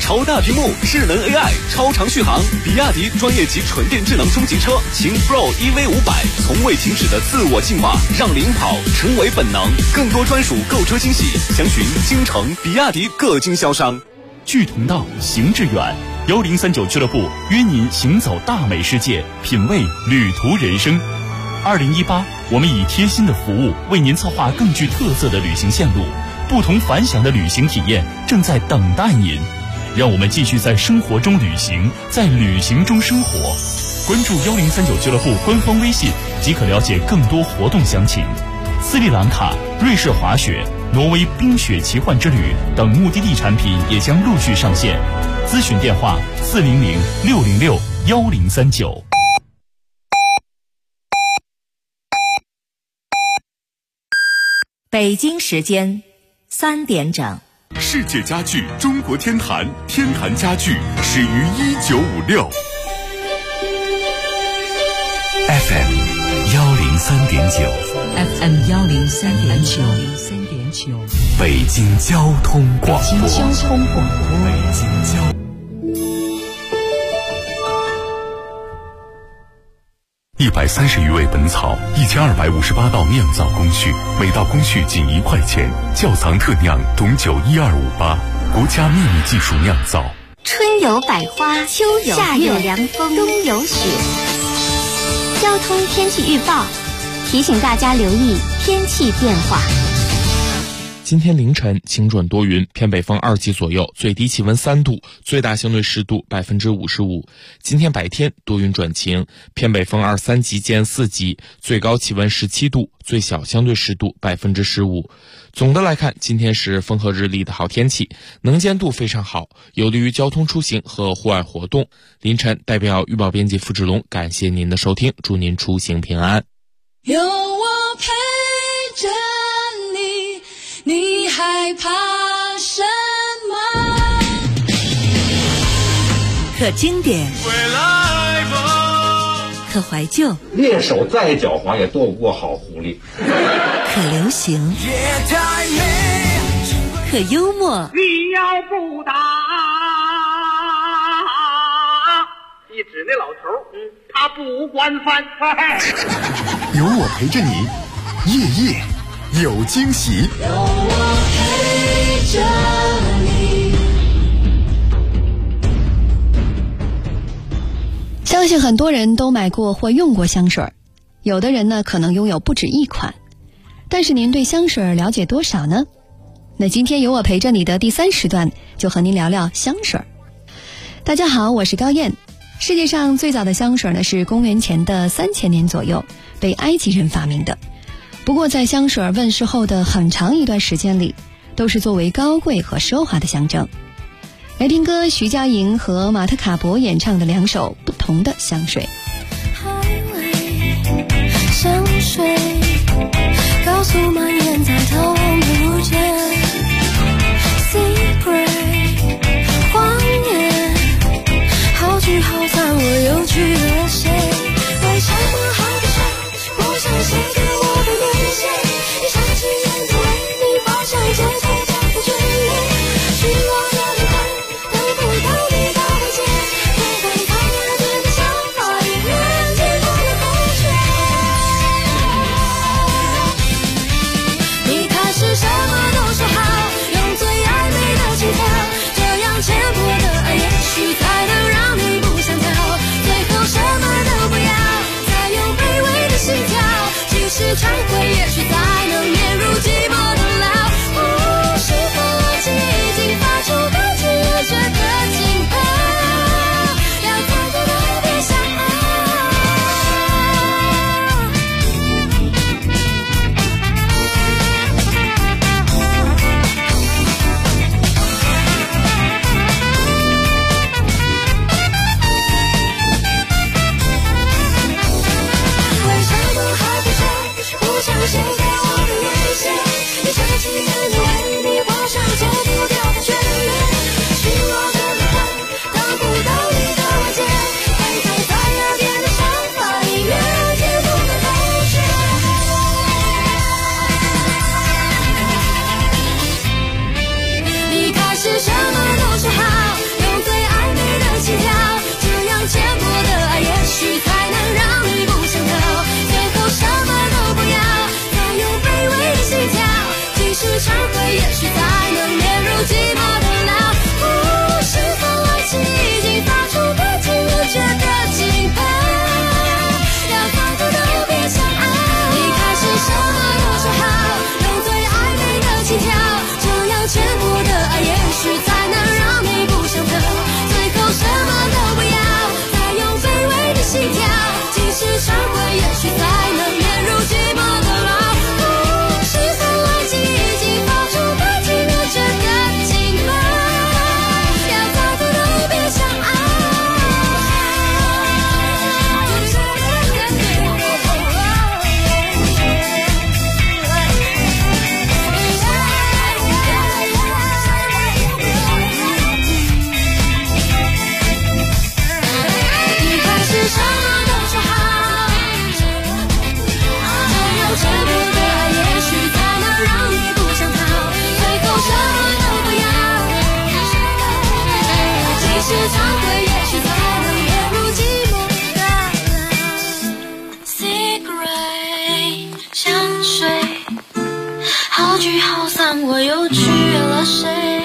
G: 超大屏幕、智能 AI、超长续航，比亚迪专业级纯电智能中级车秦 Pro EV500，从未停止的自我进化，让领跑成为本能。更多专属购车惊喜，详询京城比亚迪各经销商。
O: 聚同道，行致远，1039俱乐部约您行走大美世界，品味旅途人生。2018，我们以贴心的服务为您策划更具特色的旅行线路，不同凡响的旅行体验正在等待您。让我们继续在生活中旅行，在旅行中生活。关注1039俱乐部官方微信即可了解更多活动详情。斯里兰卡、瑞士滑雪、挪威冰雪奇幻之旅等目的地产品也将陆续上线。咨询电话400-606-1039。
C: 北京时间3点整。
D: 世界家具中国天坛，天坛家具始于1956。
K: FM 103.9
E: FM 103.9
K: 北京交通广播。
D: 北京交130余味本草，1258道酿造工序，每道工序仅1块钱。窖藏特酿董酒12588，国家秘密技术酿造。
N: 春有百花，秋有夏有凉风，冬有雪。交通天气预报提醒大家留意天气变化。
W: 今天凌晨晴转多云，偏北风2级左右，最低气温3度，最大相对湿度55%。今天白天多云转晴，偏北风2、3级见4级，最高气温17度，最小相对湿度15%。总的来看，今天是风和日丽的好天气，能见度非常好，有利于交通出行和户外活动。凌晨代表预报编辑付志龙感谢您的收听，祝您出行平安。
H: 有我陪着你，你害怕什么？
C: 可经典，可怀旧，
I: 猎手再狡猾也斗不过好狐狸。
C: 可流行，可幽默。
J: 你要不打，一指那老头，他不惯犯。
D: 有我陪着你，夜夜有惊喜。
H: 有我陪着你。
M: 相信很多人都买过或用过香水，有的人呢可能拥有不止一款。但是您对香水了解多少呢？那今天有我陪着你的第3时段就和您聊聊香水。大家好，我是高燕。世界上最早的香水呢是公元前的3000年左右被埃及人发明的。不过在香水问世后的很长一段时间里，都是作为高贵和奢华的象征。来听歌徐佳莹和马特卡博演唱的2首不同的香水。
H: 香水告诉蔓延在逃亡不见 Secret 谎言，好聚好散，我又去了谁？爱上我好不像，不像谁给我的面线，一想起眼睛为你发香，街头脚步眷恋，失落的灵魂等不到你的回接，不敢放眼对的想法，一眼接过了口诀。你开始什么都说好，用最暧昧的情话却才能面如寂寞的Secret 香水，好聚好散，我又去了谁？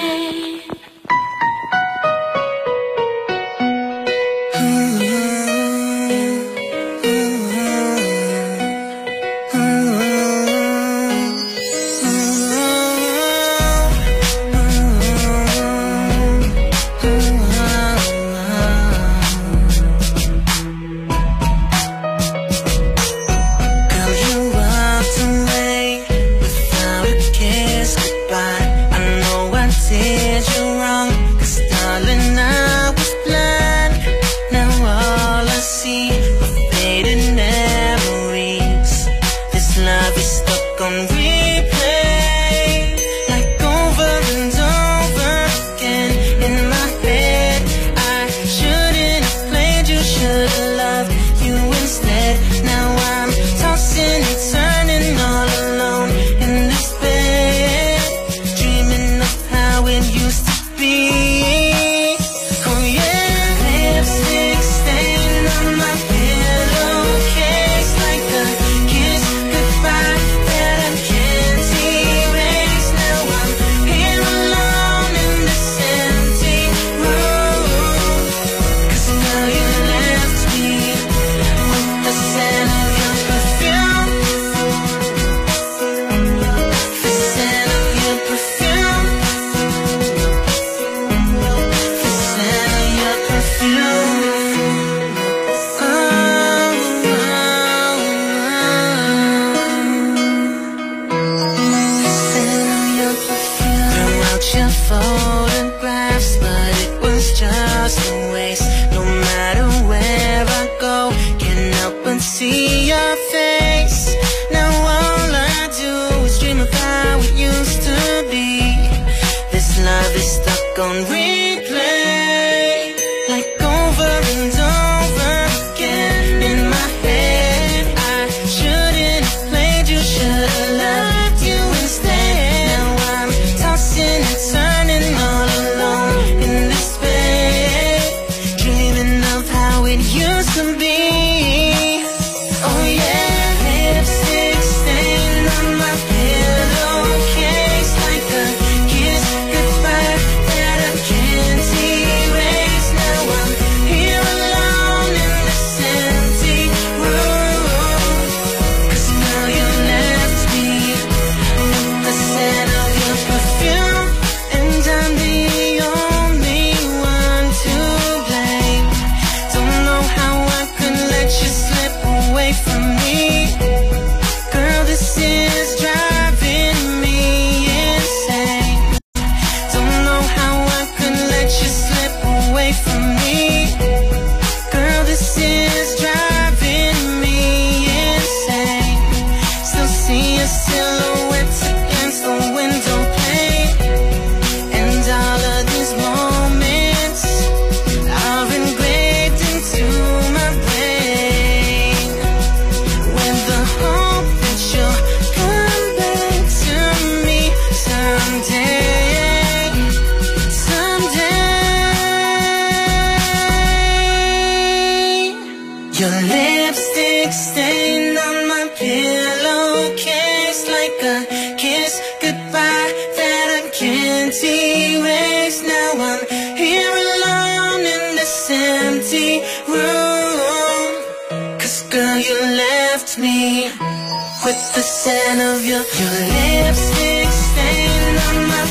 H: With the scent of your lipstick stain on my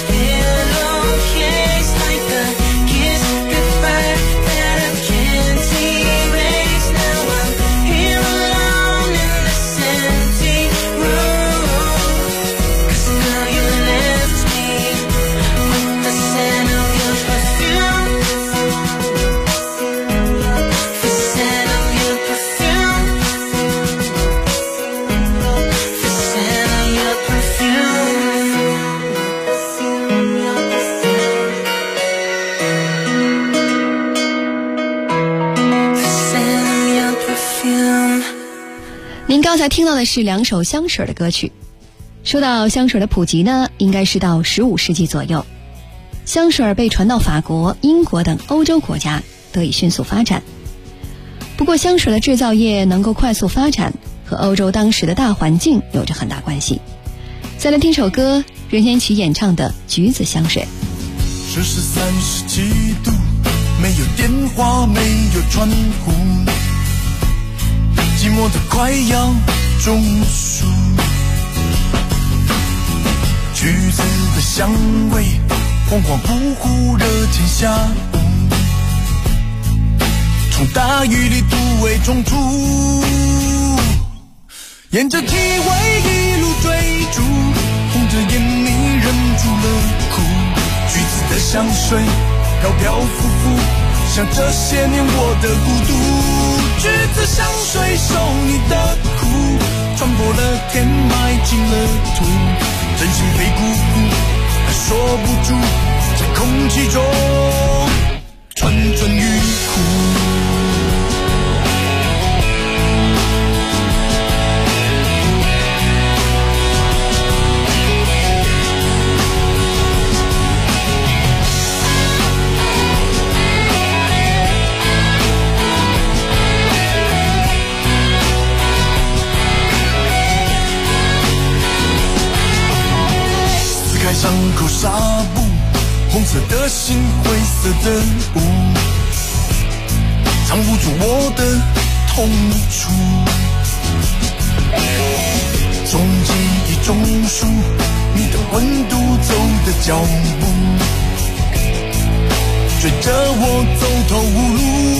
H: pillowcase, like a kiss goodbye that I can't erase. Now I'm here alone in this empty room, 'cause girl you left me with the scent of your perfume, the scent of your perfume.
M: 您刚才听到的是两首香水的歌曲。说到香水的普及呢，应该是到15世纪左右。香水被传到法国、英国等欧洲国家， 得以迅速发展。不过香水的制造业能够快速发展，和欧洲当时的大环境有着很大关系。再来听首歌，任贤齐演唱的《橘子香水》。
P: 摄氏37度，没有电话，没有窗户，寂寞的快要中暑。橘子的香味，恍恍惚惚，热天下午，从大雨里突围冲出，沿着体味一路追逐，红着眼你忍住了哭。橘子的香水飘飘浮浮，像这些年我的孤独。橘子香水受你的苦，穿过了天，埋进了土，真心被辜负，还说不出，在空气中蠢蠢欲哭。伤口纱布，红色的心，灰色的雾，藏不住我的痛楚。中记忆中枢，你的温度，走的脚步，追着我走投无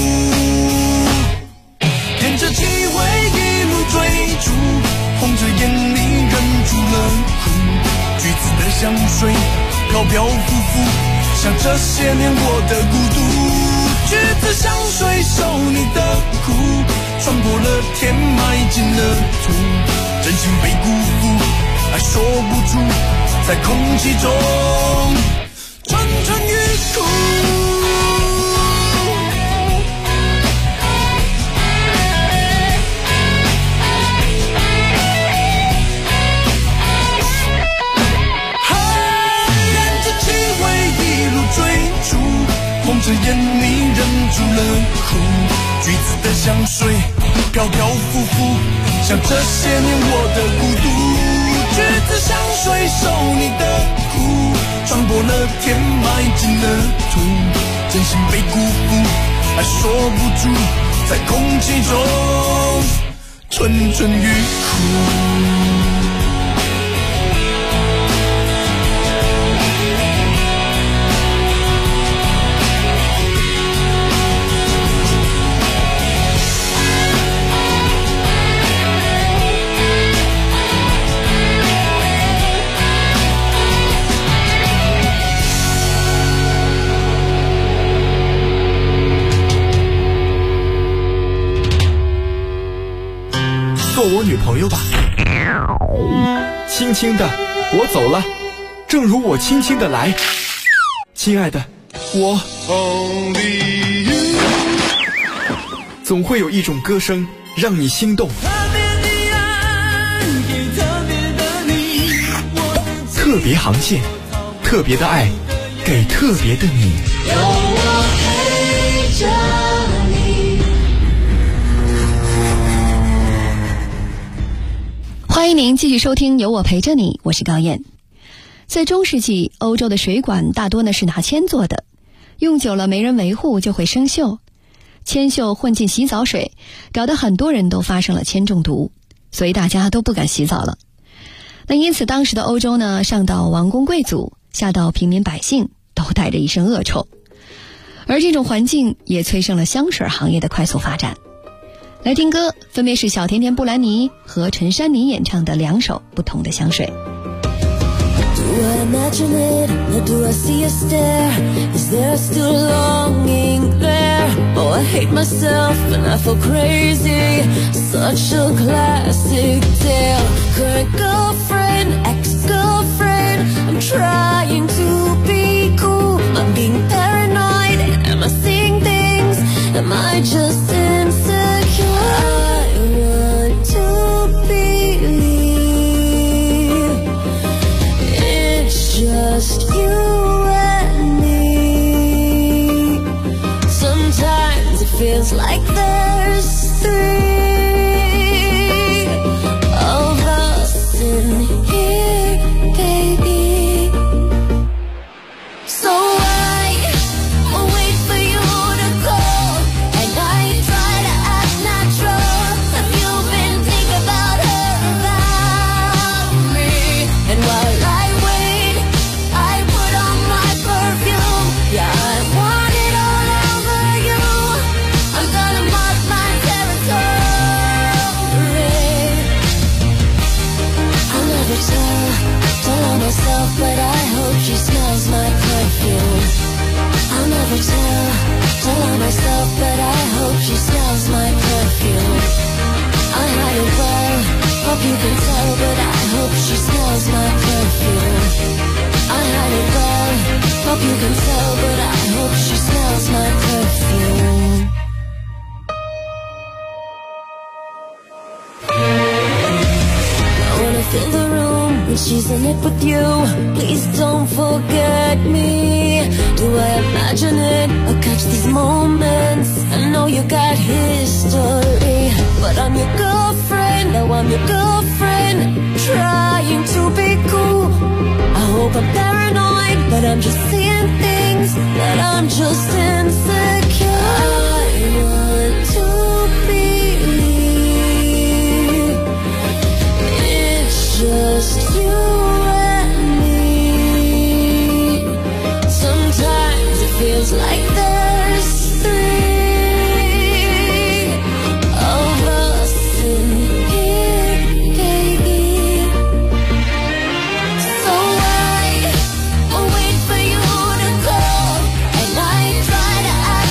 P: 路，沿着气味一路追逐，红着眼里忍住了哭。橘子的香水飘飘浮浮，像这些年我的孤独。橘子香水受你的苦，穿过了天，埋进了土，真心被辜负，还说不出，在空气中蠢蠢欲哭。红着眼你忍住了哭，橘子的香水飘飘浮浮，像这些年我的孤独。橘子香水受你的苦，穿过了天，埋进了土，真心被辜负，还说不出，在空气中蠢蠢欲哭。
K: 做我女朋友吧，轻轻的我走了，正如我轻轻的来，亲爱的，我总会有一种歌声让你心动，特别航线，特别的爱，给特别的你。有我陪着你。
M: 欢迎您继续收听《有我陪着你》，我是高燕。在中世纪，欧洲的水管大多呢是拿铅做的，用久了没人维护就会生锈，铅锈混进洗澡水，搞得很多人都发生了铅中毒，所以大家都不敢洗澡了。那因此当时的欧洲呢，上到王公贵族，下到平民百姓，都带着一身恶臭，而这种环境也催生了香水行业的快速发展。来听歌，分别是小甜甜布兰妮和陈珊妮演唱的两首不同的香水。
H: Do I imagine it, or do I see a stare? Is there still longing there? Oh, I hate myself and I feel crazy. Such a classic tale. Current girlfriend, ex-girlfriend. I'm trying to be cool. I'm being paranoid. Am I seeing things? Am I just insecure? I want to believe it's just you and me. Sometimes feels like there's three of us in here, baby. So I will wait for you to call, and I try to act natural. If you've been thinking about her, about me, and while I wait, I put on my perfume. Yeah, I want it all over you. I'm gonna mark my territory. I'll never tell myself, but I hope she smells my perfume. I'll never tell myself, but I hope she smells my perfume. I hide it well, hope you can tell, but I hope she smells my perfume. I hide it well, hope you can tell, but I hope she smells my perfume. I wanna fill the room when she's in it with you. Please don't forget me. Do I imagine it or catch these moments? I know you got history, but I'm your girlfriend. Now I'm your girlfriend, trying to be cool. I hope I'm paranoid, but I'm just seeing things that I'm just insecure. I want to believe it's just you and me. Sometimes it feels like there's three of us in here, baby. So I will wait for you to call, and I try to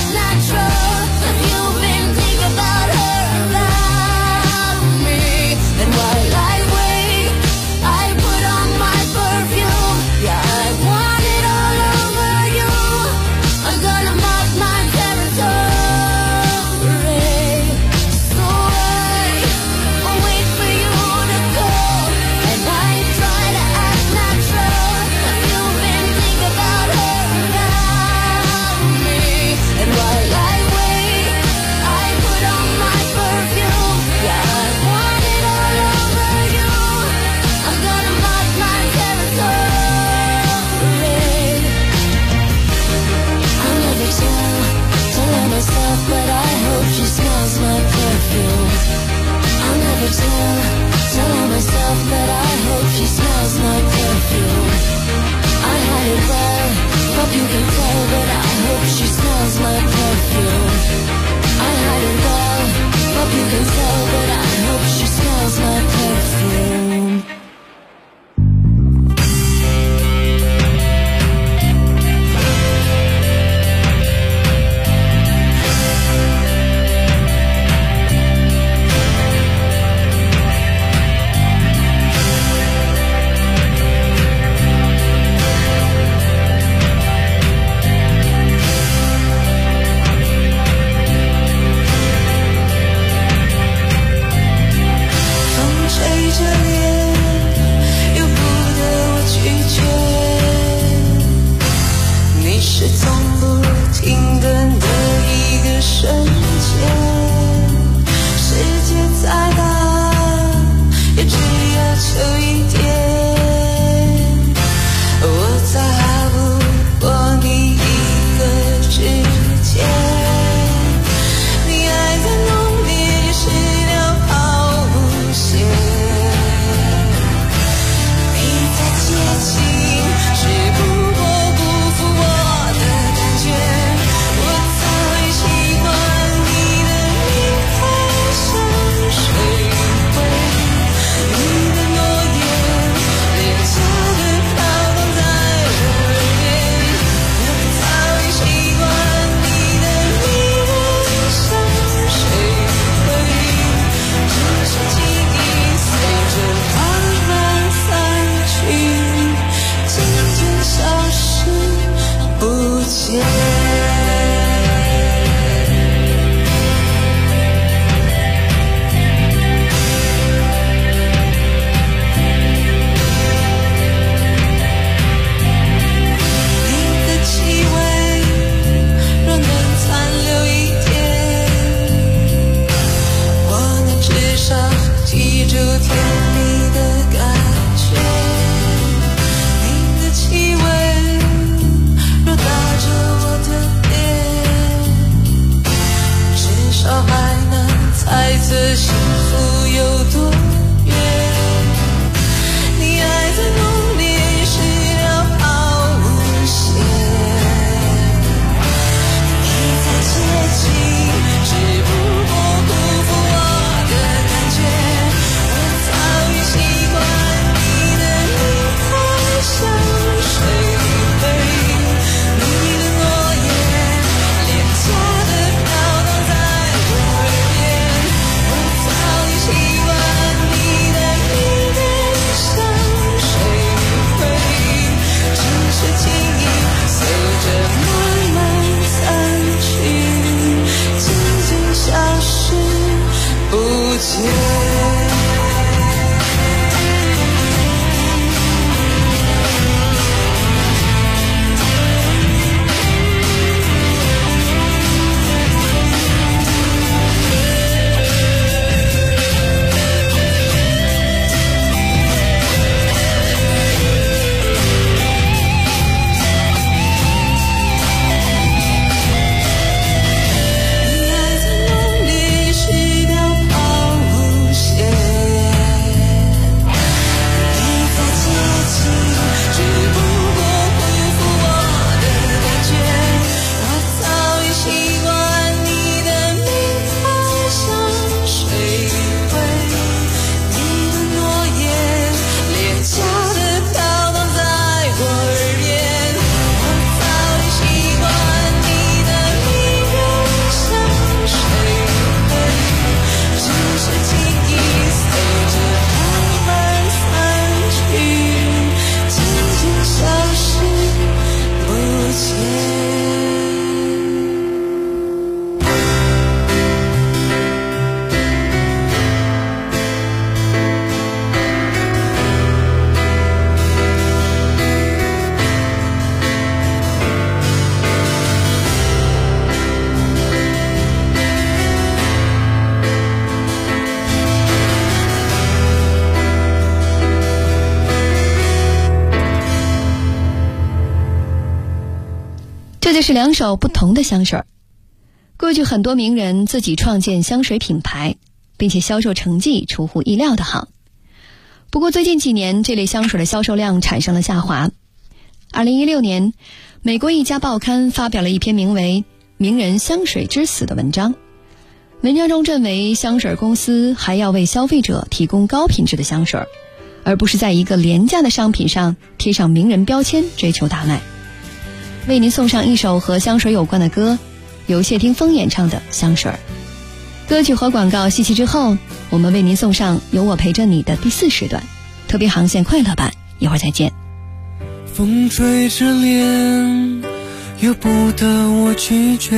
M: 这就是两首不同的香水。过去很多名人自己创建香水品牌，并且销售成绩出乎意料的好。不过最近几年，这类香水的销售量产生了下滑。2016年，美国一家报刊发表了一篇名为《名人香水之死》的文章。文章中认为，香水公司还要为消费者提供高品质的香水，而不是在一个廉价的商品上贴上名人标签，追求大卖。为您送上一首和香水有关的歌，由谢霆锋演唱的《香水》。歌曲和广告细期之后，我们为您送上有我陪着你的第4时段特别航线快乐版，一会儿再见。
L: 风吹着脸，由不得我拒绝，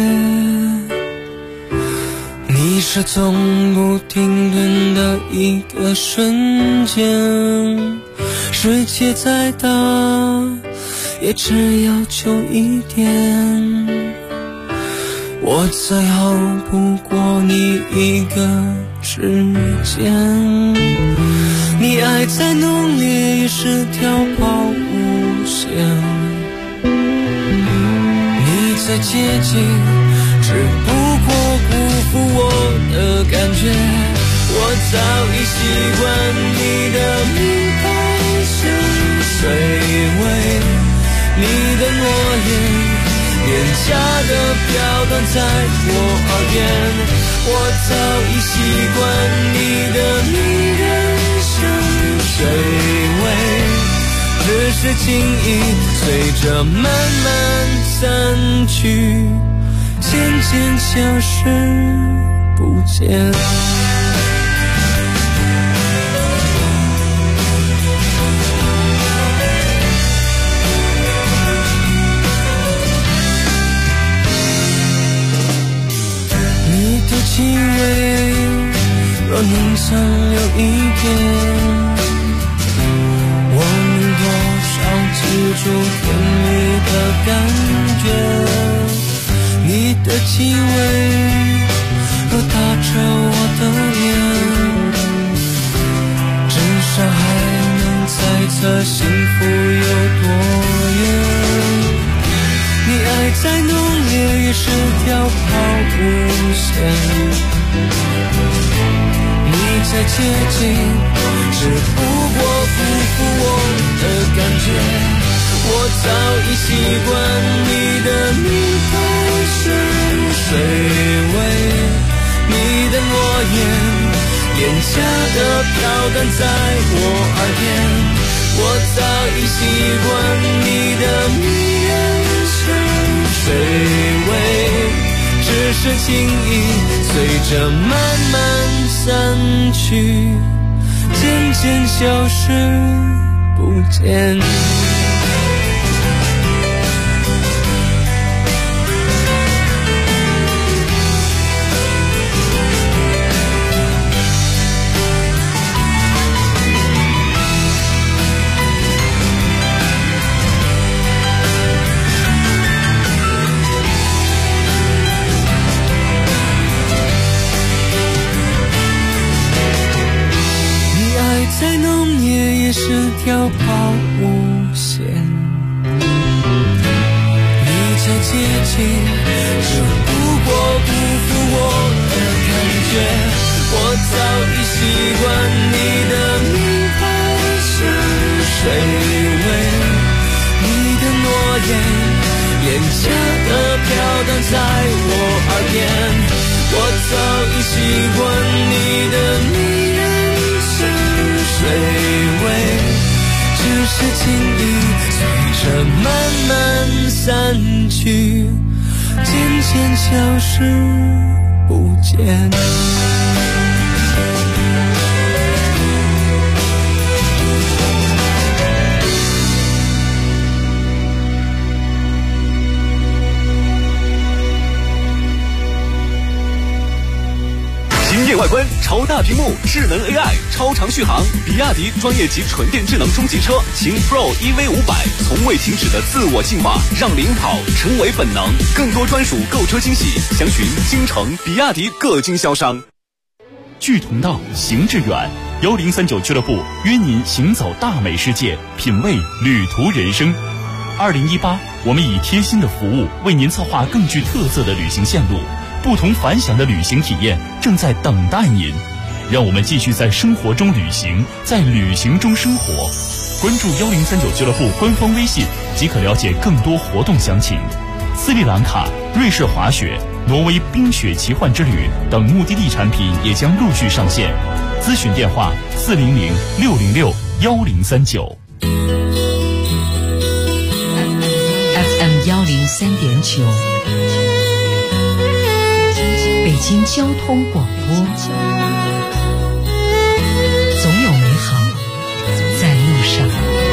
L: 你是从不停顿的一个瞬间，世界再大也只要求一点，我再好不过你一个指尖，你爱再浓烈也是条抛物线，你再接近只不过辜负我的感觉，我早已习惯你的名牌是水味，你的诺言廉价的飘荡在我耳边，我早已习惯你的迷人香水味，只是轻易随着慢慢散去，渐渐消失不见。气味若能残留一点，我能多少记住甜蜜的感觉，你的气味若打着我的脸，至少还能猜测幸福有多远，你爱再浓烈也是条抛物线，你再接近只不过辜负我的感觉，我早已习惯你的名牌是水味，你的诺言廉价的飘荡在我耳边，我早已习惯你的迷人是水味，只是轻易随着慢慢散去，渐渐消失不见。 条抛物线。你叫接近，只不过不负我的感觉。我早已习惯你的名牌是水味，你的诺言廉价的飘荡在我耳边。我早已习惯你的迷人是水味，只是情意随着慢慢散去，渐渐消失不见。
G: 惊艳外观，超大屏幕，智能 AI， 超长续航，比亚迪专业级纯电智能中级车秦 Pro EV500，从未停止的自我进化，让领跑成为本能。更多专属购车惊喜，详询京城比亚迪各经销商。
O: 聚同道，行致远，1039俱乐部约您行走大美世界，品味旅途人生。2018，我们以贴心的服务为您策划更具特色的旅行线路。不同凡响的旅行体验正在等待您，让我们继续在生活中旅行，在旅行中生活。关注1039俱乐部官方微信即可了解更多活动详情。斯里兰卡、瑞士滑雪、挪威冰雪奇幻之旅等目的地产品也将陆续上线。咨询电话400-606-1039。
E: FM 103.9。北京交通广播，总有美好在路上。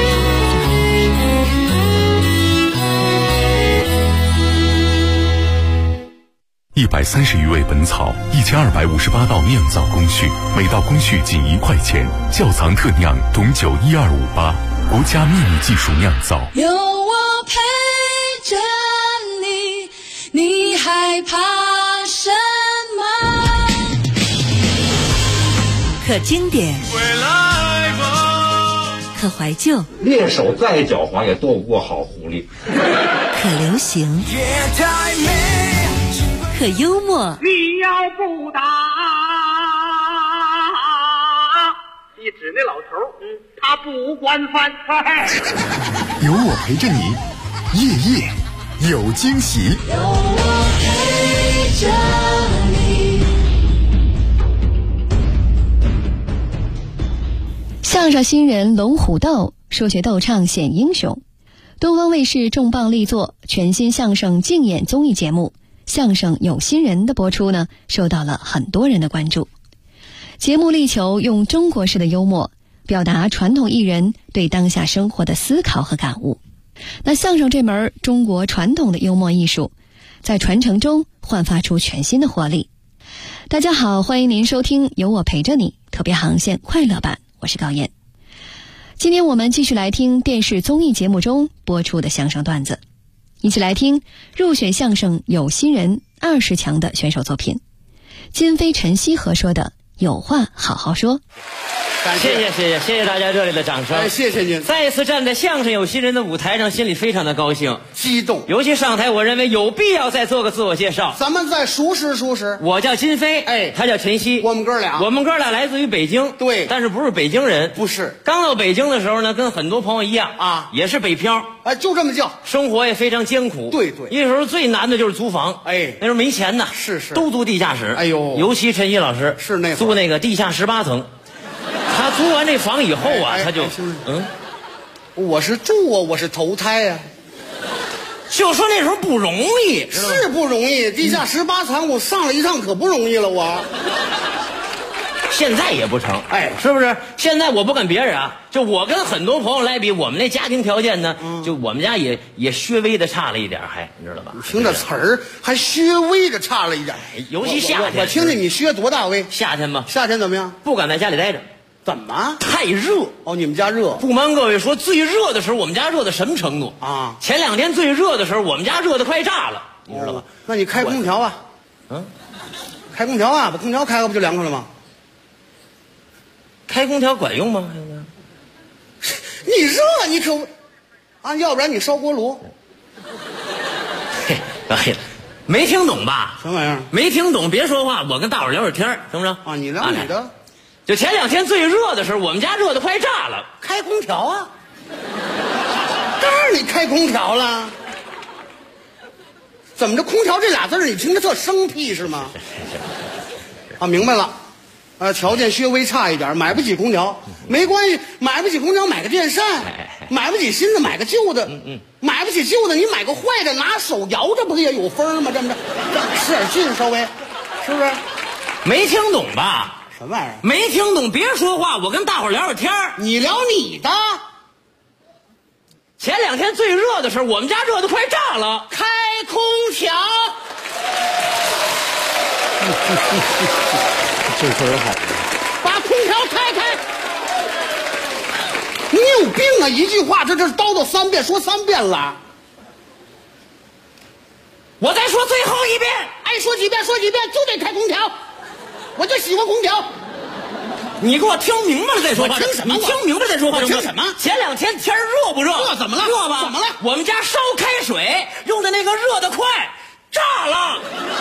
D: 130余味本草，1258道酿造工序，每道工序仅1块钱。窖藏特酿董酒12588，国家秘密技术酿造。
H: 有我陪着你，你害怕什么？
C: 可经典，可怀旧，
I: 猎手再狡猾也斗不过好狐狸。
C: 可流行，可幽默。
J: 你要不打，你指那老头他不惯犯。
D: 有我陪着你，夜夜有惊喜。
H: 有我陪着你。
M: 相声新人龙虎斗，说学逗唱显英雄。东方卫视重磅力作全新相声竞演综艺节目《相声有新人》的播出呢，受到了很多人的关注。节目力求用中国式的幽默表达传统艺人对当下生活的思考和感悟。那相声这门中国传统的幽默艺术，在传承中焕发出全新的活力。大家好，欢迎您收听有我陪着你特别航线快乐版，我是高燕。今天我们继续来听电视综艺节目中播出的相声段子，一起来听入选相声有新人20强的选手作品，金飞陈曦合说的有话好好说。
S: 谢谢大家热烈的掌声。
R: 谢谢您。
S: 再一次站在相声有新人的舞台上，心里非常的高兴
R: 激动。
S: 尤其上台，我认为有必要再做个自我介绍。
R: 咱们再熟识。
S: 我叫金飞，他叫陈曦，
R: 我们哥俩
S: 来自于北京。
R: 对，
S: 但是不是北京人。
R: 不是。
S: 刚到北京的时候呢，跟很多朋友一样啊，也是北漂。
R: 就这么叫。
S: 生活也非常艰苦。
R: 对。
S: 那时候最难的就是租房。那时候没钱呐。
R: 是。
S: 都租地下室。
R: 哎呦，
S: 尤其陈曦老师
R: 是那
S: 租那个地下18层。他租完这房以后啊，他就
R: 我是住啊，我是投胎啊。
S: 就说那时候不容易，
R: 是不容易。地下18层，我上了一趟可不容易了，我。
S: 现在也不成，是不是？现在我不跟别人啊，就我跟很多朋友来比，我们那家庭条件呢，就我们家也稍微的差了一点，你知道吧？
R: 听这词儿还稍微的差了一点，
S: 尤其夏天。
R: 我听听你削多大微？
S: 夏天吧。
R: 夏天怎么样？
S: 不敢在家里待着。
R: 怎么？
S: 太热
R: 哦！你们家热？
S: 不瞒各位说，最热的时候，我们家热到什么程度
R: 啊？
S: 前2天最热的时候，我们家热得快炸了，你知道吧？
R: 那你开空调啊？开空调啊，把空调开了不就凉快了吗？
S: 开空调管用吗？
R: 你热你可啊，要不然你烧锅炉。
S: 嘿，哎呀，没听懂吧？
R: 什么玩意儿？
S: 没听懂，别说话，我跟大伙聊会儿天，行不行？
R: 啊，你聊你的。
S: 就前2天最热的时候，我们家热得快炸了，
R: 开空调啊。当然你开空调了。怎么着？空调这俩字你听着特生僻是吗？啊，明白了。条件稍微差一点，买不起空调，没关系，买不起空调买个电扇，买不起新的买个旧的，买不起旧的你买个坏的，拿手摇着不也有风吗？这么着，使点劲稍微，是不是？
S: 没听懂吧？
R: 什么玩意儿？
S: 没听懂，别说话，我跟大伙聊会儿天。
R: 你聊你的。
S: 前2天最热的时候，我们家热得快炸了，
R: 开空调。这词儿好，把空调开开。你有病啊！一句话这叨叨3遍，说3遍了。
S: 我再说最后一遍，
R: 爱说几遍说几遍，就得开空调。我就喜欢空调。
S: 你给我听明白了再说话。
R: 我听什么？
S: 你听明白再说话。
R: 我听什么？
S: 前2天天热不热？
R: 热怎么了？
S: 热吧？
R: 怎么了？
S: 我们家烧开水用的那个热得快，炸了。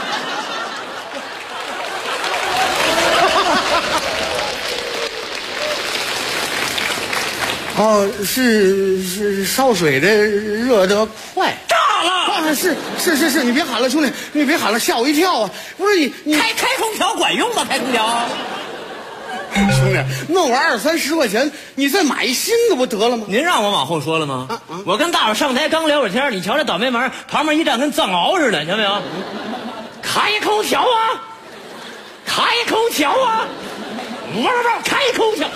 R: 哦，是烧水的热得快，
S: 炸了！
R: 啊，是，你别喊了，兄弟，你别喊了，吓我一跳啊！不是你
S: 开空调管用吗？开空调，
R: 兄弟，弄玩20、30块钱，你再买一新的不得了吗？
S: 您让我往后说了吗？我跟大伙上台刚聊会儿天，你瞧这倒霉丸旁边一站跟藏獒似的，瞧没有？开空调啊！开空调啊！开空调！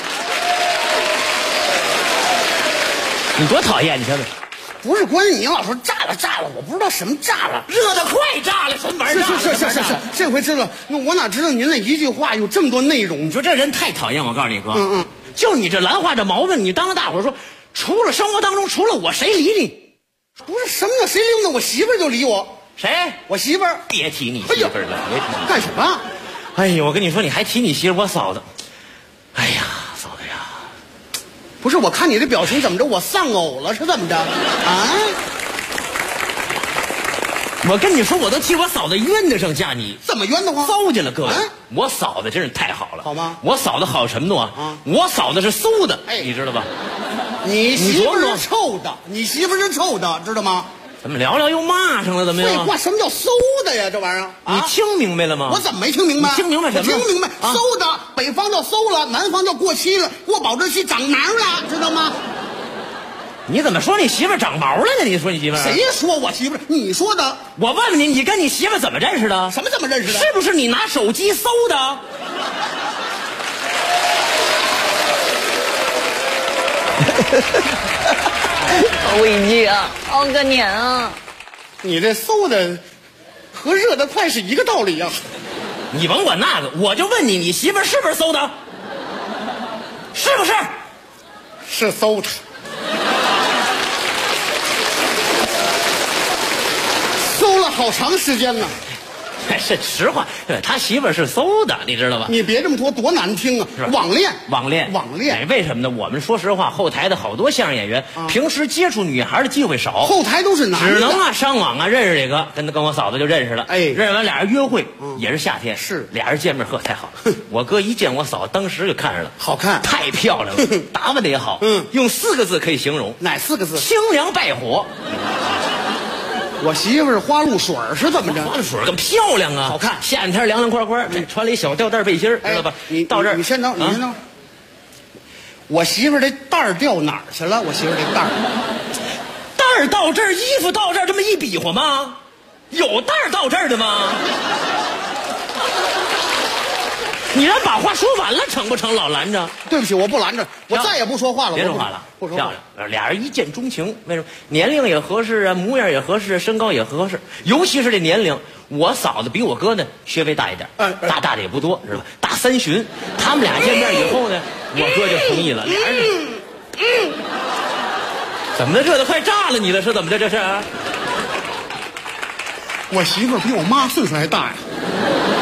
S: 你多讨厌，你瞧没？
R: 不是，关键你老说炸了，我不知道什么炸了，
S: 热得快炸了，什么玩意儿？
R: 是，这回知道。那我哪知道您那一句话有这么多内容？
S: 你说这人太讨厌，我告诉你哥，就你这兰花这毛病，你当着大伙说，除了生活当中除了我谁理你？
R: 不是什么叫谁理我？我媳妇儿就理我。
S: 谁？
R: 我媳妇儿。
S: 别提你媳妇儿了，别提你。
R: 干什么？
S: 哎呦，我跟你说，你还提你媳妇儿，我嫂子。哎呀，嫂子呀，
R: 不是，我看你这表情怎么着？我丧偶了是怎么着？啊！
S: 我跟你说，我都替我嫂子冤得上嫁你。
R: 怎么冤得慌？
S: 糟践了各位！我嫂子真是太好了，
R: 好吗？
S: 我嫂子好程度啊！我嫂子是馊的，你知道吧？
R: 你媳妇是臭的，你媳妇是臭的，知道吗？
S: 怎么聊聊又骂上了？怎么样？
R: 废话，什么叫馊的呀？这玩意儿，
S: 你听明白了吗？
R: 我怎么没听明白？
S: 你听明白什么？
R: 我听明白，馊的，北方叫馊了，南方叫过期了，过保质期长毛了，知道吗？
S: 你怎么说你媳妇长毛了呢？你说你媳妇？
R: 谁说我媳妇？你说的。
S: 我问问你，你跟你媳妇怎么认识的？
R: 什么怎么认识的？
S: 是不是你拿手机搜的？
B: 好委屈啊，好可怜啊！
R: 你这馊的和热得快是一个道理啊！
S: 你甭管那个，我就问你，你媳妇是不是馊的？是不是？
R: 是馊的。馊了好长时间呢。
S: 是实话，他媳妇是馊的，你知道吧？
R: 你别这么说，多难听啊！网恋。
S: 哎，为什么呢？我们说实话，后台的好多相声演员，平时接触女孩的机会少，
R: 后台都是男的，
S: 只能上网认识这个，跟我嫂子就认识了。哎，认识完俩人约会，也是夏天，
R: 是
S: 俩人见面，呵，太好了。我哥一见我嫂子，当时就看上了，
R: 好看，
S: 太漂亮了，打扮的也好，用4个字可以形容，
R: 哪4个字？
S: 清凉败火。
R: 我媳妇儿花露水是怎么着？
S: 花露水更漂亮啊，
R: 好看。
S: 夏天凉凉快快，穿了一小吊带背心，知道吧？
R: 你
S: 到这儿，
R: 你先等，你先等。我媳妇儿这带儿掉哪儿去了？我媳妇儿这
S: 带儿到这儿，衣服到这儿，这么一比划吗？有带儿到这儿的吗？你让把话说完了成不成？老拦着。
R: 对不起，我不拦着，我再也不说话了。
S: 别说话了，
R: 不说话。
S: 俩人一见钟情，为什么？年龄也合适啊，模样也合适，身高也合适。尤其是这年龄，我嫂子比我哥呢稍微大一点，大的也不多，是吧？大3旬。他们俩见面以后呢，我哥就同意了。俩人，怎么的？热得快炸了你了？是怎么着？这是？
R: 我媳妇儿比我妈岁数还大呀。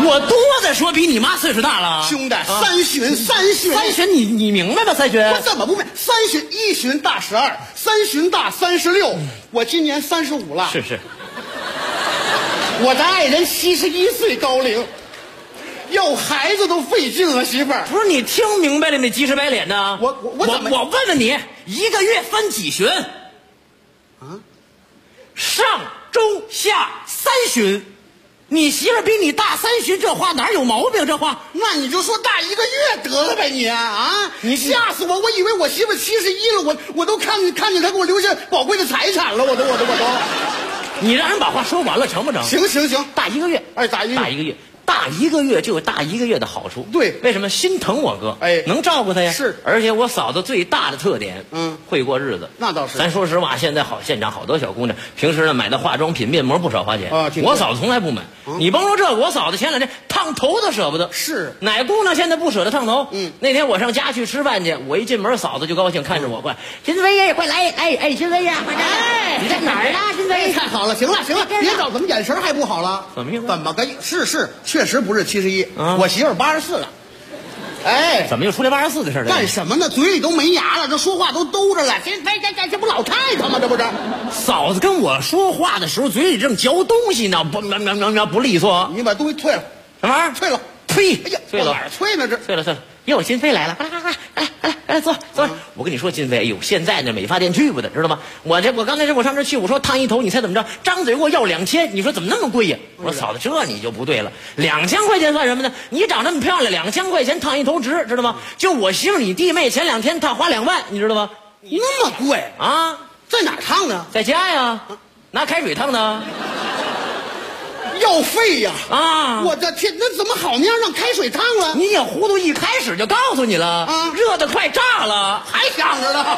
S: 我多的说比你妈岁数大了。
R: 兄弟，三旬，
S: 你明白吗？三旬
R: 我怎么不明白？三旬一旬大12，三旬大36。我今年35了。
S: 是。
R: 我的爱人71岁高龄，要孩子都费劲了，媳妇儿。
S: 不是你听明白了那鸡翅白脸呢？
R: 我怎么？
S: 我问问你，一个月分几旬？
R: 啊？
S: 上中下3旬。你媳妇比你大3旬，这话哪有毛病？这话，
R: 那你就说大1个月得了呗，你啊！你吓死我！我以为我媳妇71了，我都看见她给我留下宝贵的财产了，我都。
S: 你让人把话说完了成不成？
R: 行，
S: 大1个月，
R: 大1个月。
S: 大1个月就有大1个月的好处。
R: 对，
S: 为什么？心疼我哥，能照顾他呀。
R: 是，
S: 而且我嫂子最大的特点，会过日子。
R: 那倒是。
S: 咱说实话，现在现场好多小姑娘，平时呢买的化妆品、面膜不少花钱。我嫂子从来不买。你甭说这个，我嫂子前2天烫头都舍不得。
R: 是，
S: 哪姑娘现在不舍得烫头？那天我上家去吃饭去，我一进门，嫂子就高兴，看着我，快，金飞呀，快来，金飞呀，快来！你在哪儿呢，金飞？
R: 太好了，行了，别找，怎么眼神还不好了？
S: 怎么意思？
R: 怎么个？是，确实不是71，我媳妇儿84了。
S: 怎么又出来84的事儿了？
R: 干什么呢？嘴里都没牙了，这说话都兜着了。这不老太太吗？这不是？
S: 嫂子跟我说话的时候，嘴里正嚼东西呢，不利索。
R: 你把东西退了，
S: 什么玩意儿？
R: 退了。
S: 呸！
R: 哎呀，
S: 退了，
R: 哪儿退呢？
S: 退了。哟，金飞来了，来，坐。我跟你说，金飞，哎呦，现在那美发店去不得，知道吗？我刚才我上这去，我说烫一头，你猜怎么着？张嘴给我要2000，你说怎么那么贵呀？我说嫂子，这你就不对了，2000块钱算什么呢？你长那么漂亮，2000块钱烫一头值，知道吗？就我媳妇你弟妹前2天她花2万，你知道吗？
R: 那么贵
S: 啊？
R: 在哪儿烫呢？
S: 在家呀，拿开水烫的。
R: 要费呀！
S: 我
R: 的天，那怎么好面让开水烫了？
S: 你也糊涂，一开始就告诉你了热的快炸了，
R: 还想着呢。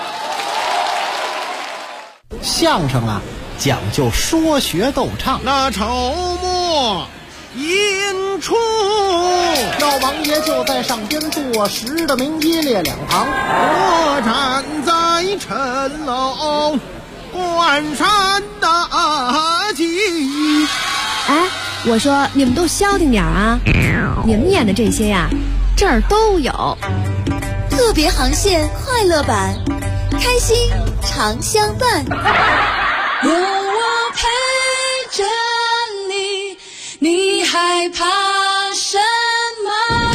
Q: 相声啊，讲究说学逗唱。
T: 那筹末引出，
Q: 老王爷就在上边坐实的名一列2行，
T: 我站在城楼关山大吉。
M: 我说你们都消停点啊！你们演的这些呀，这儿都有。
H: 特别航线快乐版，开心常相伴。有我陪着你，你害怕什么？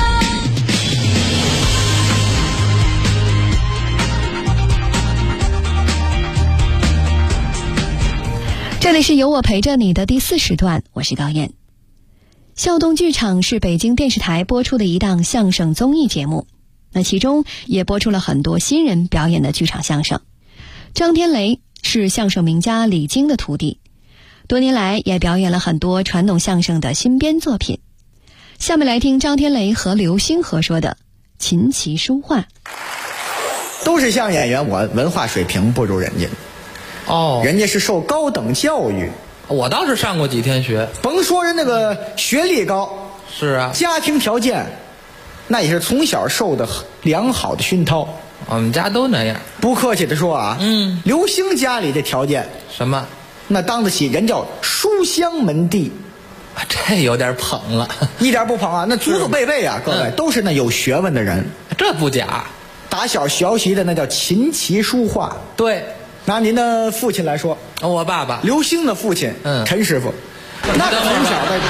M: 这里是有我陪着你的第4时段，我是高燕。孝东剧场是北京电视台播出的一档相声综艺节目，那其中也播出了很多新人表演的剧场相声。张天雷是相声名家李菁的徒弟，多年来也表演了很多传统相声的新编作品。下面来听张天雷和刘星合说的琴棋书画。
V: 都是相声演员，我文化水平不如人家。人家是受高等教育，
X: 我倒是上过几天学。
V: 甭说人那个学历高，
X: 是啊，
V: 家庭条件那也是从小受的良好的熏陶。
X: 我们家都那样。
V: 不客气的说啊，刘星家里的条件
X: 什么？
V: 那当得起人叫书香门第。
X: 这有点捧了。
V: 一点不捧啊，那祖祖辈辈啊，各位都是那有学问的人，
X: 这不假。
V: 打小学习的那叫琴棋书画。
X: 对。
V: 拿您的父亲来说，
X: 我爸爸
V: 刘星的父亲，陈师傅，那从小的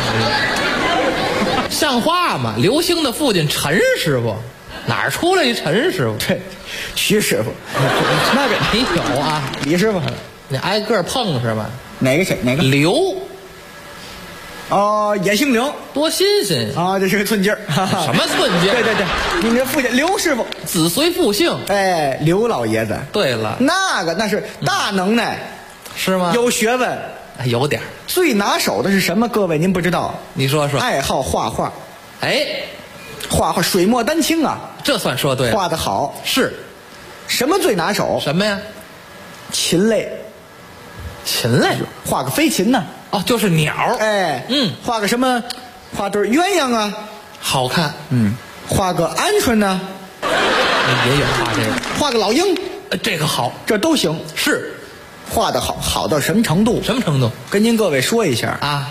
X: 像话吗？刘星的父亲陈师傅，哪儿出来一陈师傅？
V: 对，徐师傅，
X: 那个没有啊，
V: 李师傅，
X: 你挨个碰是吧？
V: 哪个？
X: 刘？
V: 也姓刘，
X: 多新鲜
V: 啊！这是个寸劲儿，
X: 什么寸劲儿？
V: 对，你们父亲刘师傅，
X: 子随父姓，
V: 刘老爷子。
X: 对了，
V: 那是大能耐，
X: 是吗？
V: 有学问，
X: 有点。
V: 最拿手的是什么？各位您不知道？
X: 你说说。
V: 爱好画画，
Y: 画水墨丹青啊，
X: 这算说对了，
V: 画得好。
X: 是，
V: 什么最拿手？
X: 什么呀？
V: 禽类。
X: 禽类，
V: 画个飞禽呢？
X: 就是鸟。
V: 画个什么？画对鸳鸯啊，
X: 好看。
V: 画个鹌鹑呢，
X: 也有画这个。
V: 画个老鹰，
X: 这个好，
V: 这都行。
X: 是，
V: 画得好到什么程度？
X: 什么程度？
V: 跟您各位说一下
X: 啊。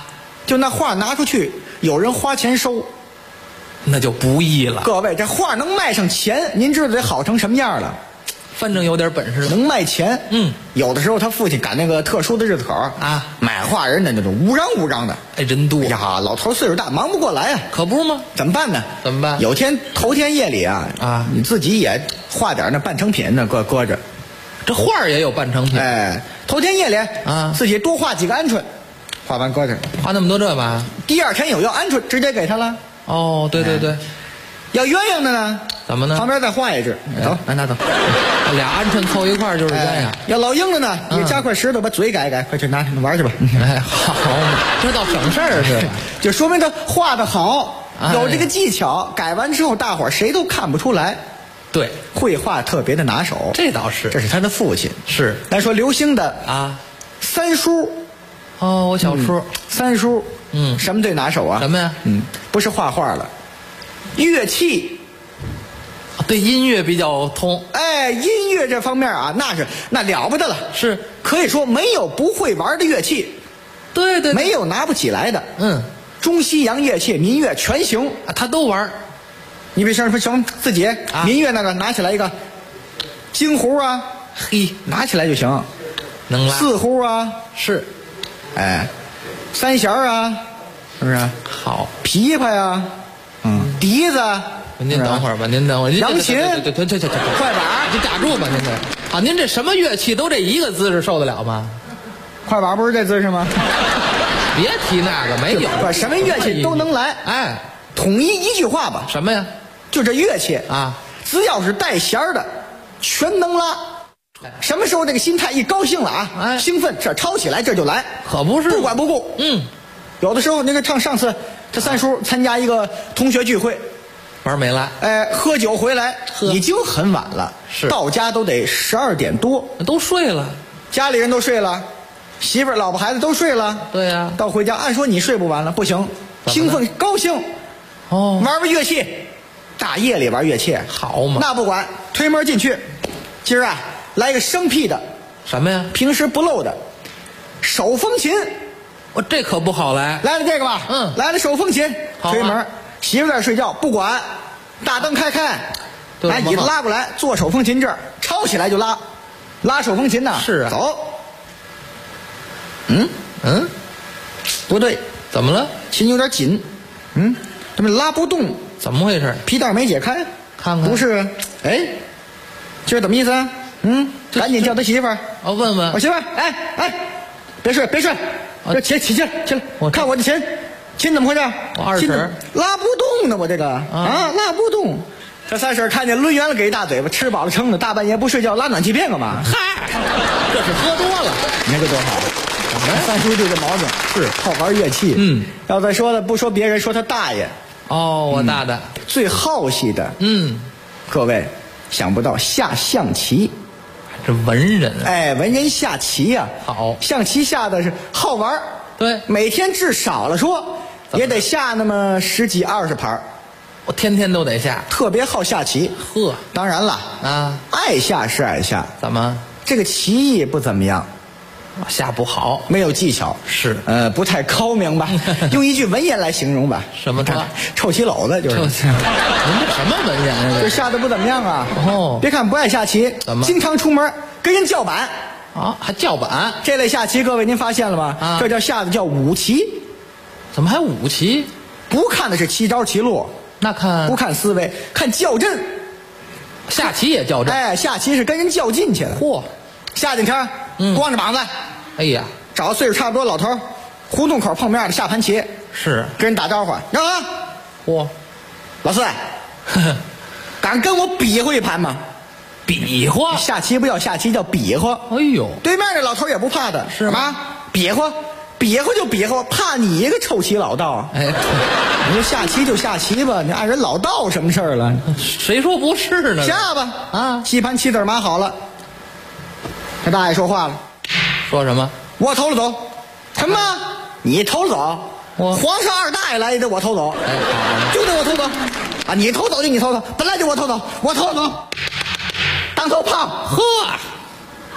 V: 就那画拿出去，有人花钱收，
X: 那就不易了。
V: 各位，这画能卖上钱，您知道得好成什么样了？
X: 反正有点本事，
V: 能卖钱。有的时候他父亲赶那个特殊的日子口啊，买画人那种乌嚷的，
X: 哎，人多
V: 呀，老头岁数大，忙不过来啊，
X: 可不吗？
V: 怎么办呢？
X: 怎么办？
V: 头天夜里啊，你自己也画点那半成品呢，搁着。
X: 这画也有半成品。
V: 哎，头天夜里啊，自己多画几个鹌鹑，画完搁着。
X: 画那么多这吧？
V: 第二天有要鹌鹑，直接给他了。
X: 哦，对对对。
V: 要鸳鸯的呢？
X: 怎么呢？
V: 旁边再画一只，走，拿走。
X: 俩鹌鹑凑一块就是鸳鸯。
V: 要老鹰的呢，你加块石头把嘴改，快去拿玩去吧。
X: 哎，好嘛，这倒省事儿是吧？
V: 就说明他画的好，有这个技巧，改完之后大伙儿谁都看不出来。
X: 对，
V: 绘画特别的拿手，
X: 这倒是。
V: 这是他的父亲。
X: 是。
V: 咱说刘星的
X: 啊，
V: 三叔。
X: 哦，我小叔。
V: 三叔。什么最拿手啊？
X: 什么呀？
V: 不是画画了，乐器。
X: 对音乐比较通。
V: 哎，音乐这方面啊，那了不得了，
X: 是
V: 可以说没有不会玩的乐器。
X: 对对，
V: 没有拿不起来的。中西洋乐器、民乐全行，
X: 他都玩。
V: 你比如说自己民乐那个拿起来一个京胡啊，
X: 嘿，
V: 拿起来就行。
X: 能拉。
V: 四胡啊，
X: 是。
V: 哎，三弦啊，是不是？
X: 好。
V: 琵琶呀，笛子。
X: 您等会儿吧，您等会儿。
V: 扬琴，
X: 对，
V: 快板，
X: 您打住吧，您这。啊，您这什么乐器都这一个姿势受得了吗？
V: 快板不是这姿势吗？
X: 别提那个，没有。
V: 什么乐器都能来。
X: 哎，
V: 统一一句话吧。
X: 什么呀？
V: 就这乐器
X: 啊，
V: 只要是带弦的，全能拉。什么时候这个心态一高兴了啊，兴奋，这抄起来这就来，
X: 可不是，
V: 不管不顾。有的时候那个上次这三叔参加一个同学聚会。
X: 玩没来，
V: 哎，喝酒回来已经很晚了，
X: 是
V: 到家都得12点多，
X: 都睡了，
V: 家里人都睡了，媳妇儿、老婆、孩子都睡了。
X: 对呀，
V: 到回家，按说你睡不完了，不行，兴奋高兴，玩乐器，大夜里玩乐器，
X: 好嘛？
V: 那不管，推门进去，今儿啊来一个生僻的，
X: 什么呀？
V: 平时不露的，手风琴，
X: 我这可不好来，
V: 来了这个吧，来了手风琴，推门。媳妇在睡觉，不管，大灯开，把椅子拉过来，坐手风琴这儿，抄起来就拉手风琴呢。
X: 是啊，
V: 走。不对，
X: 怎么了？
V: 琴有点紧，怎么拉不动？
X: 怎么回事？
V: 皮带没解开，
X: 看看。
V: 不是，哎，这是怎么意思啊？赶紧叫他媳妇儿，
X: 问问。
V: 我媳妇儿，哎，别睡，这起来，看我的琴。琴怎么回事？
X: 我二婶
V: 拉不动呢，我这个拉不动。这三婶看见抡圆了给一大嘴巴，吃饱了撑的，大半夜不睡觉拉暖气片干嘛？
X: 嗨，这是喝多了。
V: 你看这多好！三叔就这毛病，
X: 是
V: 好玩乐器。要再说了，不说别人，说他大爷。
X: 我大大
V: 最好戏的。各位想不到下象棋，
X: 这文人
V: 哎，文人下棋呀，
X: 好，
V: 象棋下的是好玩。
X: 对，
V: 每天至少了说也得下那么10几20盘，
X: 我天天都得下，
V: 特别好下棋。当然了爱下是爱下，
S: 怎么
V: 这个棋艺不怎么样，
S: 下不好，
V: 没有技巧，
S: 是
V: 不太高明吧？用一句文言来形容吧，
S: 什么的
V: 臭棋篓子就是。
S: 您这什么文言啊？
V: 就下的不怎么样啊。
S: 哦，
V: 别看不爱下棋，
S: 怎么
V: 经常出门跟人叫板
S: 啊？还叫板？
V: 这类下棋，各位您发现了吗？
S: 啊，
V: 这叫下的叫五棋。
S: 怎么还五棋？
V: 不看的是棋招棋路，
S: 那看
V: 不看思维，看较阵。
S: 下棋也较阵？
V: 哎，下棋是跟人较劲去了。
S: 嚯，
V: 下几天，光着膀子，
S: 哎呀，
V: 找岁数差不多老头，胡同口碰面的下盘棋，
S: 是
V: 跟人打招呼，让啊，
S: 嚯，
V: 老四，敢跟我比划一盘吗？
S: 比划
V: 下棋不叫下棋，叫比划。
S: 哎呦，
V: 对面这老头也不怕的，
S: 是吗？
V: 比划，比划就比划，怕你一个臭棋老道啊！
S: 哎，
V: 你说下棋就下棋吧，你按人老道什么事儿了？
S: 谁说不是呢？
V: 下吧
S: 啊！
V: 棋盘棋子码好了，这大爷说话了，
S: 说什么？
V: 我偷了走。什么？你偷了走？皇上二大爷来也得我偷走，就得我偷走啊！你偷走就你偷走，本来就我偷走，我偷走，当头炮。
S: 呵，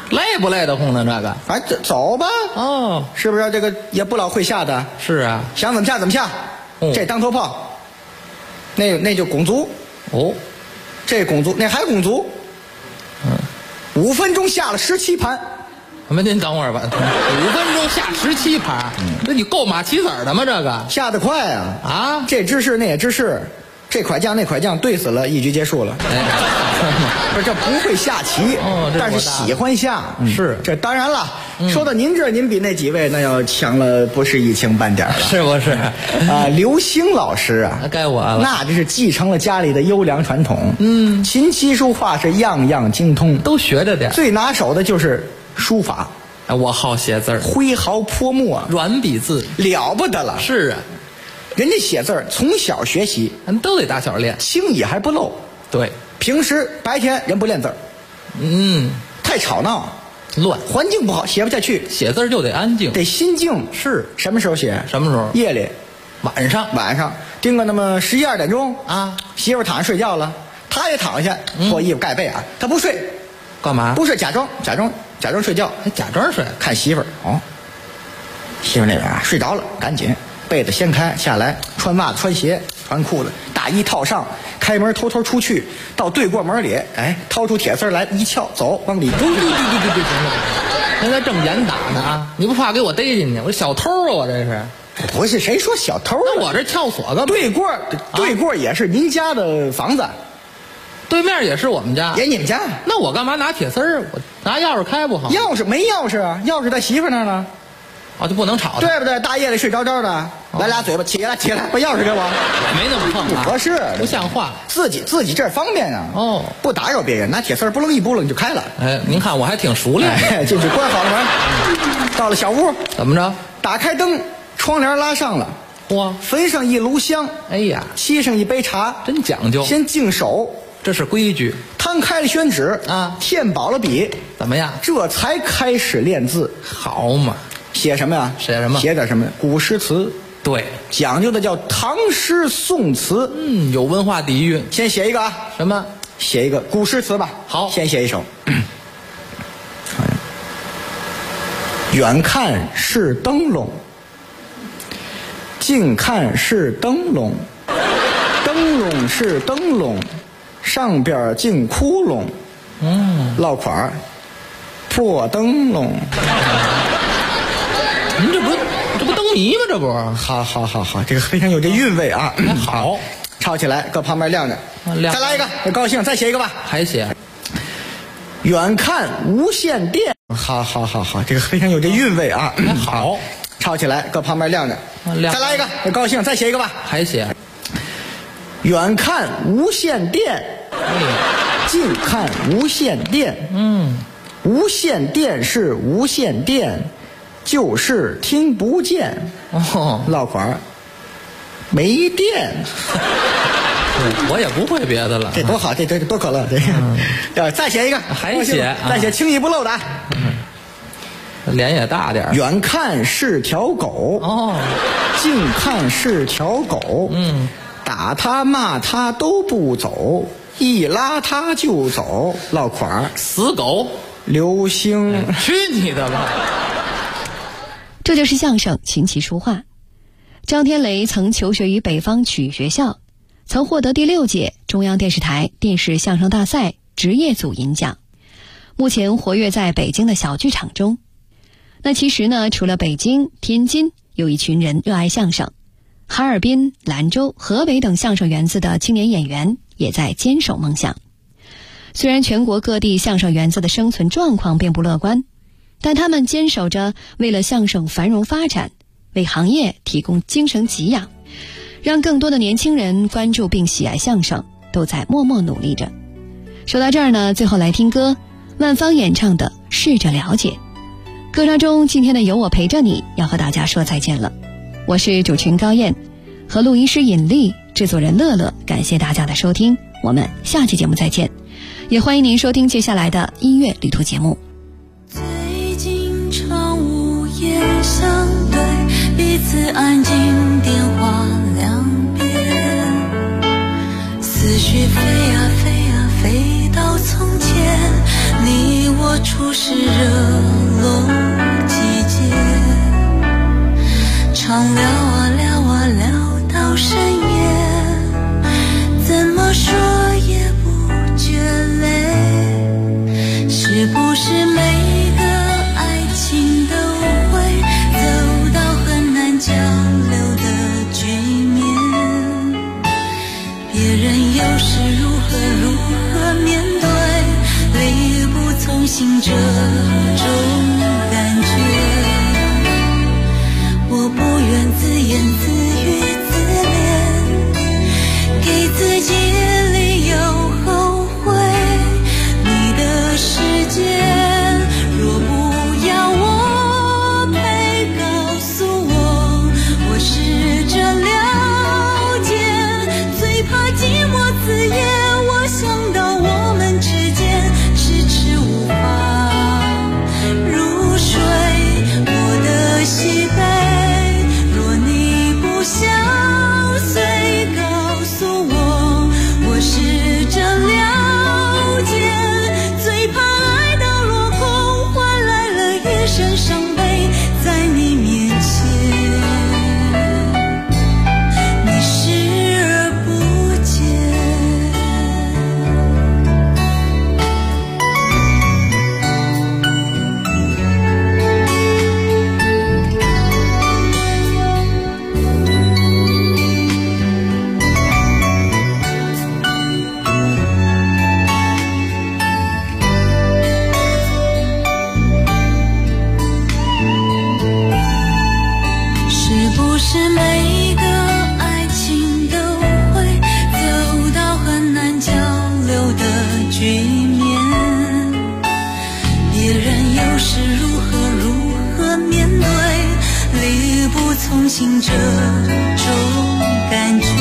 X: 累不累得慌呢？这个，
V: 反正走吧。
X: 哦，
V: 是不是这个也不老会下的？
X: 是啊，
V: 想怎么下怎么下。这当头炮，那就拱足。
X: 哦，
V: 这拱足，那还拱足。5分钟下了17盘。
X: 您等会儿吧，5分钟下17盘，这你够马棋子的吗？这个
V: 下得快啊！
X: 啊，
V: 这知识那也知识，这块将那块将对死了，一局结束了。不是，这不会下棋，但是喜欢下。
X: 是，
V: 这当然了。说到您这儿，您比那几位那要强了不是一星半点了，
X: 是不是？
V: 刘星老师啊，
X: 该我了。
V: 那这是继承了家里的优良传统。琴棋书画是样样精通，
X: 都学着点。
V: 最拿手的就是书法。
X: 我好写字儿，
V: 挥毫泼墨啊，
X: 软笔字
V: 了不得了。
X: 是啊，
V: 人家写字儿从小学习，
X: 人都得打小练，
V: 轻易还不漏。
X: 对，
V: 平时白天人不练字儿，太吵闹。
X: 乱，
V: 环境不好，写不下去。
X: 写字就得安静，
V: 得心静。
X: 是
V: 什么时候写？
X: 什么时候？
V: 夜里，
X: 晚上
V: 盯个那么11、2点钟
X: 啊，
V: 媳妇躺下睡觉了，他也躺下，脱衣服盖被啊，他不睡，
X: 干嘛？
V: 不睡，假装睡觉，
X: 还假装睡，
V: 看媳妇儿哦。媳妇那边啊睡着了，赶紧被子掀开下来，穿袜子穿鞋穿裤子，大衣套上，开门偷偷出去，到对过门里，掏出铁丝来一撬，走往里。
X: 对，现在正严打呢啊！你不怕给我逮进去？我小偷啊！我这是。
V: 不是，谁说小偷？
X: 那我这撬锁干嘛？
V: 对过也是您家的房子，
X: 对面也是我们家，
V: 也你们家。
X: 那我干嘛拿铁丝儿？我拿钥匙开不好？
V: 钥匙没钥匙啊？钥匙在媳妇那儿呢。
X: 就不能吵，
V: 对不对？大夜里睡着的，来俩嘴巴，起来，把钥匙给我。
X: 没那么横，
V: 不合适，
X: 不像话。
V: 自己这儿方便啊。不打扰别人，拿铁丝不楞一拨楞就开了。
X: 您看我还挺熟练。
V: 进去关好了门，到了小屋，
X: 怎么着？
V: 打开灯，窗帘拉上了，焚上一炉香，
X: 哎呀，
V: 沏上一杯茶，
X: 真讲究。
V: 先净手，
X: 这是规矩。
V: 摊开了宣纸
X: 啊，
V: 填饱了笔，
X: 怎么样？
V: 这才开始练字。
X: 好嘛。
V: 写什么呀？
X: 写什么？
V: 写点什么古诗词。
X: 对，
V: 讲究的叫唐诗宋词。
X: 有文化底蕴。
V: 先写一个啊，
X: 什么？
V: 写一个古诗词吧。
X: 好，
V: 先写一首。远看是灯笼，近看是灯笼，灯笼是灯笼，上边进窟窿。落款儿，破灯笼。
X: 您这不灯谜吗？这不
V: 好，这个非常有这韵味啊。
X: 好，
V: 抄起来，搁旁边晾着。再来一个，我高兴，再写一个吧。
X: 还写。
V: 远看无线电。好，这个非常有这韵味啊。
X: 好，
V: 抄起来，搁旁边晾着。再来一个，我高兴，再写一个吧。
X: 还写。
V: 远看无线电，近看无线电。无线电是无线电。就是听不见。落款没电。
X: 我也不会别的了。
V: 这多好，这多可乐。这再写一个，
X: 还写，
V: 再写轻易不漏的。
X: 脸也大点。
V: 远看是条狗，近看是条狗。打他骂他都不走，一拉他就走。落款
X: 死狗。
V: 刘星。
X: 去你的吧！
M: 这就是相声琴棋书画。张天雷曾求学于北方曲艺学校，曾获得第6届中央电视台电视相声大赛职业组银奖，目前活跃在北京的小剧场中。那其实呢，除了北京、天津有一群人热爱相声，哈尔滨、兰州、河北等相声园子的青年演员也在坚守梦想。虽然全国各地相声园子的生存状况并不乐观，但他们坚守着为了相声繁荣发展，为行业提供精神给养，让更多的年轻人关注并喜爱相声，都在默默努力着。说到这儿呢，最后来听歌，万芳演唱的《试着了解》。歌声中今天的有我陪着你要和大家说再见了。我是主持人高燕，和录音师尹丽，制作人乐乐，感谢大家的收听，我们下期节目再见，也欢迎您收听接下来的音乐旅途节目。
H: 相对，彼此安静，电话两边，思绪飞啊飞啊飞到从前，你我说出是热络季节，常聊啊聊啊聊到深夜，怎么说也不觉累。是不是每个爱情都会走到很难交流的局面？别人又是如何面对，力不从心这种感觉。我不愿自言自语自怜，给自己理由后悔。你的时间若不要我陪，告诉我，我试着了解。最怕寂寞自夜，我想到我们之间迟迟无法入睡。我的喜悲，若你不相随，告诉我，我试着了解。最怕爱到落空，换来了一身伤悲，在你面前你视而不见。是不是每一个爱情都会走到很难交流的局面？别人又是如何面对，力不从心这种感觉。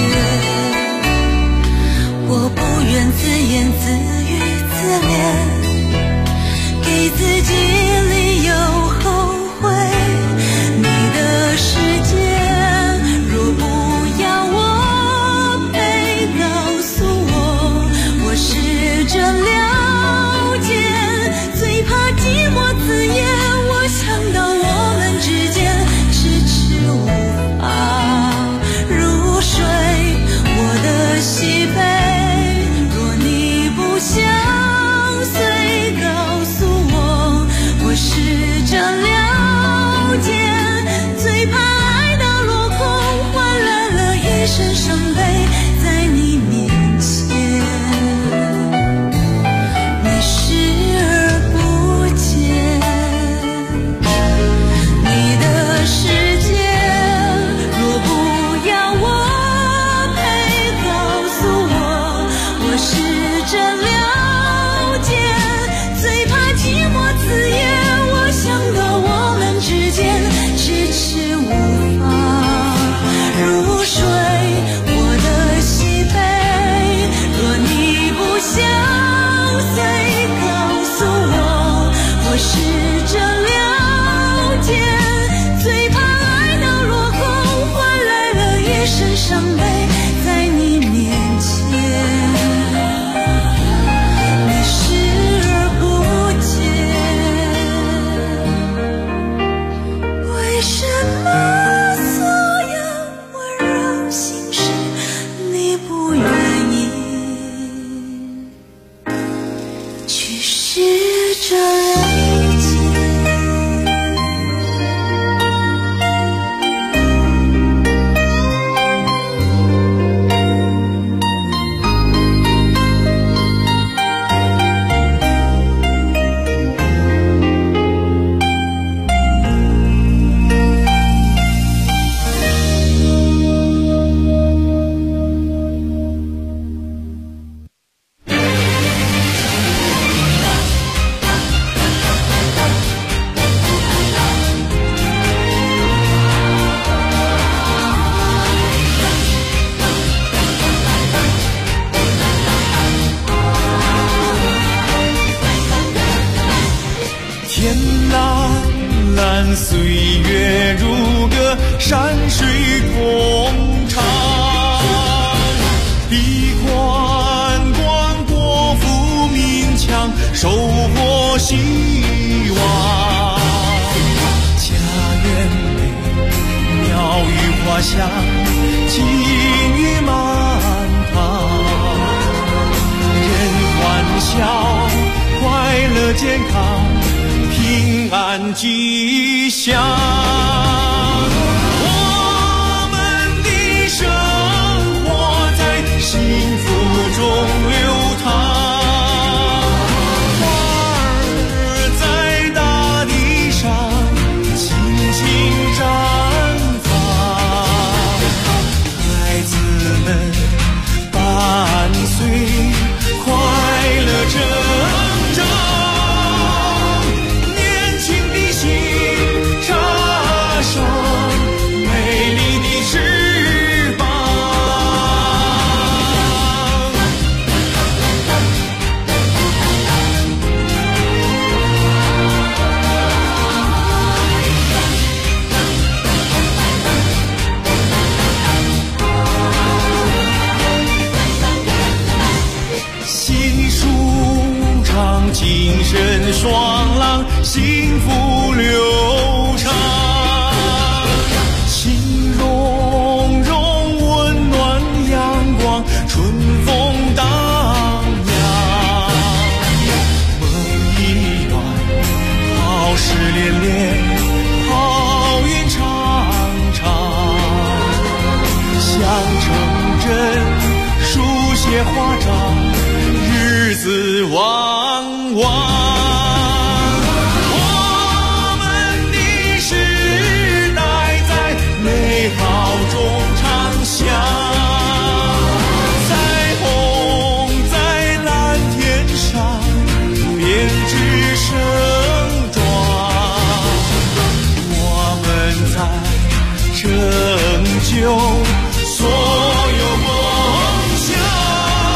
H: 我不愿自言自语自怜，给自己理由后悔。你的时间若不要我陪，告诉我，我试着了解。最怕寂寞自夜，我想到我们之间迟迟无法入睡。我的喜悲，若你不相随，告诉我，我试着了解。最怕爱到落空，换来了一身伤悲，在你面前你视而不见。你的时间若不要我陪，告诉我，我试着了解。最怕寂寞自夜，我想到我们之间迟迟无法入睡。我的喜悲，若你不相随，告诉我，我试着了解。最怕爱到落空，换来了一身伤悲，在你面前你视而不见。为什么所有温柔心事你不愿意去试着了解？
P: 岁月如歌，山水同唱。笔宽关国富民强，收获我希望。家园内鸟语花香，金鱼满堂，人欢笑，快乐健康，平安吉祥。我们的生活在幸福中流淌。伴随快乐成长，年轻的心插上美丽的翅膀。精神爽朗，幸福流畅，情融融，温暖阳光，春风荡漾。梦一段，好事连连，好运长长，像成真，书写华章，日子旺旺。我们的时代在美好中长响，彩虹在蓝天上编织盛装，我们在拯救所有梦想。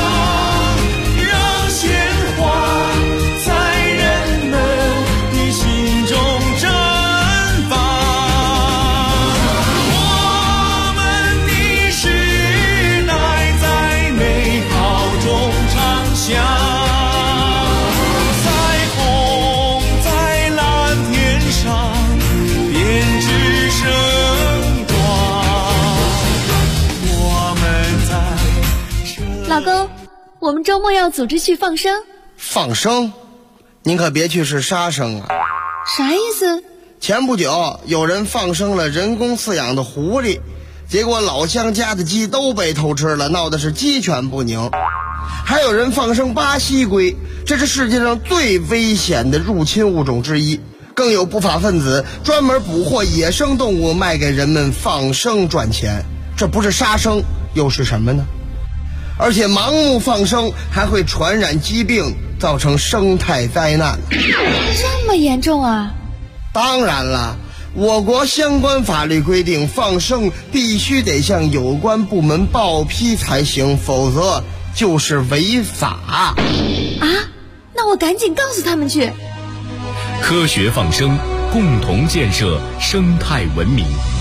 H: 老公，我们周末要组织去放生。
V: 放生？您可别去是杀生啊！
H: 啥意思？
V: 前不久有人放生了人工饲养的狐狸，结果老乡家的鸡都被偷吃了，闹的是鸡犬不宁。还有人放生巴西龟，这是世界上最危险的入侵物种之一。更有不法分子专门捕获野生动物卖给人们放生赚钱，这不是杀生又是什么呢？而且盲目放生还会传染疾病，造成生态灾难。
H: 这么严重啊？
V: 当然了，我国相关法律规定，放生必须得向有关部门报批才行，否则就是违法。
H: 啊？那我赶紧告诉他们去。
D: 科学放生，共同建设生态文明。